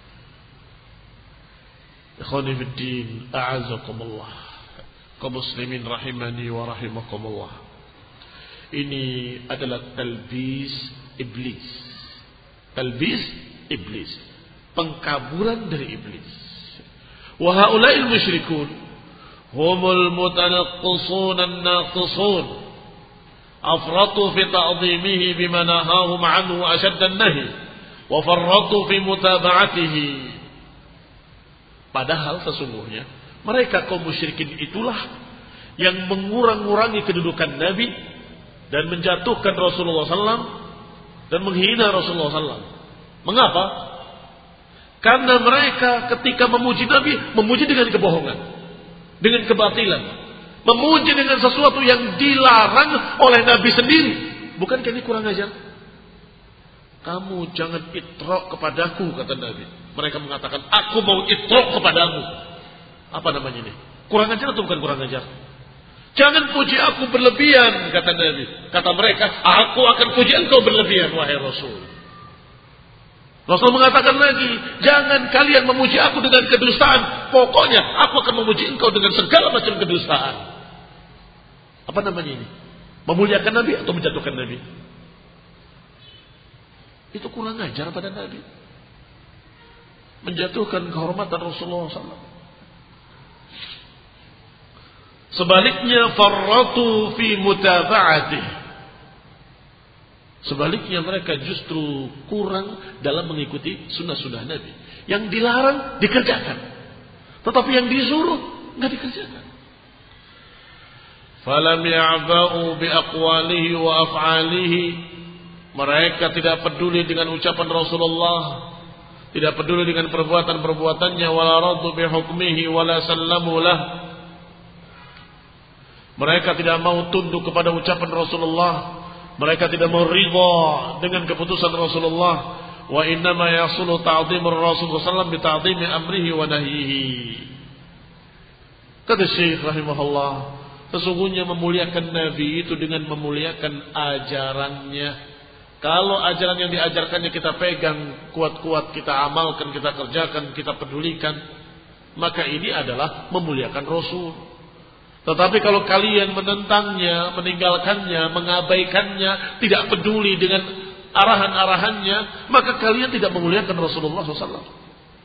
Ikhwani fid din, a'azakumullah. Kaum muslimin rahimani wa rahimakumullah. Ini adalah talbis iblis. Talbis iblis. Pengkaburan dari iblis. Wa haula'il musyrikun humul mutanaqqisun an-naqisun. Afratu fi ta'dhimihi bima nahahum 'anhu ashadda an-nahy wa farratu fi mutaba'atihi. Padahal sesungguhnya mereka kaum musyrikin itulah yang mengurang-urangi kedudukan Nabi dan menjatuhkan Rasulullah sallallahu alaihi wasallam dan menghina Rasulullah sallallahu alaihi wasallam. Mengapa? Karena mereka ketika memuji Nabi, memuji dengan kebohongan, dengan kebatilan, memuji dengan sesuatu yang dilarang oleh Nabi sendiri. Bukankah ini kurang ajar? Kamu jangan itrok kepadaku, kata Nabi. Mereka mengatakan, aku mau itrok kepadamu. Apa namanya ini? Kurang ajar atau bukan kurang ajar? Jangan puji aku berlebihan, kata Nabi. Kata mereka, aku akan puji engkau berlebihan, wahai Rasul. Rasul mengatakan lagi, jangan kalian memuji aku dengan kedustaan. Pokoknya aku akan memuji engkau dengan segala macam kedustaan. Apa namanya ini? Memuliakan Nabi atau menjatuhkan Nabi? Itu kurang ajar pada Nabi. Menjatuhkan kehormatan Rasulullah shallallahu alaihi wasallam. Sebaliknya farratu fi mutaba'atih. Sebaliknya mereka justru kurang dalam mengikuti sunnah-sunnah Nabi. Yang dilarang dikerjakan, tetapi yang disuruh nggak dikerjakan. Falam ya'ba'u bi aqwalihi wa af'alihi. Mereka tidak peduli dengan ucapan Rasulullah, tidak peduli dengan perbuatan-perbuatannya, wala radu bi hukmihi wala sallamu lah. Mereka tidak mau tunduk kepada ucapan Rasulullah. Mereka tidak mau ridha dengan keputusan Rasulullah. Wa innama yasulu ta'zimur Rasul sallallahu alaihi wasallam bi ta'zimi amrihi wa nahyihi. Kata Syekh rahimahullah, sesungguhnya memuliakan Nabi itu dengan memuliakan ajarannya. Kalau ajaran yang diajarkannya kita pegang kuat-kuat, kita amalkan, kita kerjakan, kita pedulikan, maka ini adalah memuliakan Rasul. Tetapi kalau kalian menentangnya, meninggalkannya, mengabaikannya, tidak peduli dengan arahan-arahannya, maka kalian tidak memuliakan Rasulullah shallallahu alaihi wasallam.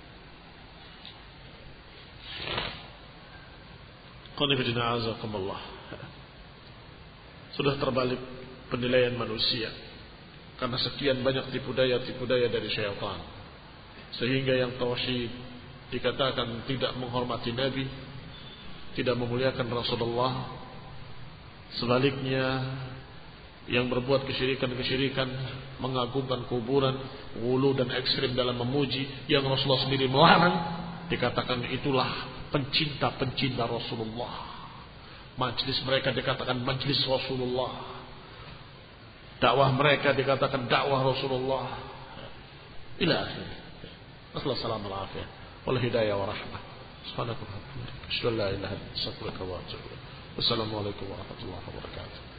Sudah terbalik penilaian manusia karena sekian banyak tipu daya-tipu daya dari syaitan, sehingga yang tauhid dikatakan tidak menghormati Nabi, tidak memuliakan Rasulullah. Sebaliknya yang berbuat kesyirikan-kesyirikan, mengagungkan kuburan, ghulu dan ekstrim dalam memuji yang Rasulullah sendiri melarang, dikatakan itulah pencinta-pencinta Rasulullah. Majlis mereka dikatakan majlis Rasulullah. Dakwah mereka dikatakan dakwah Rasulullah. Ila akhir. Assalamualaikum warahmatullahi wabarakatuh. Wal hidayah wa rahmah. Subhanallahi wa bihamdihi. Asyhadu an la ilaha illa anta astaghfiruka wa atubu ilaik. Wassalamualaikum warahmatullahi wabarakatuh.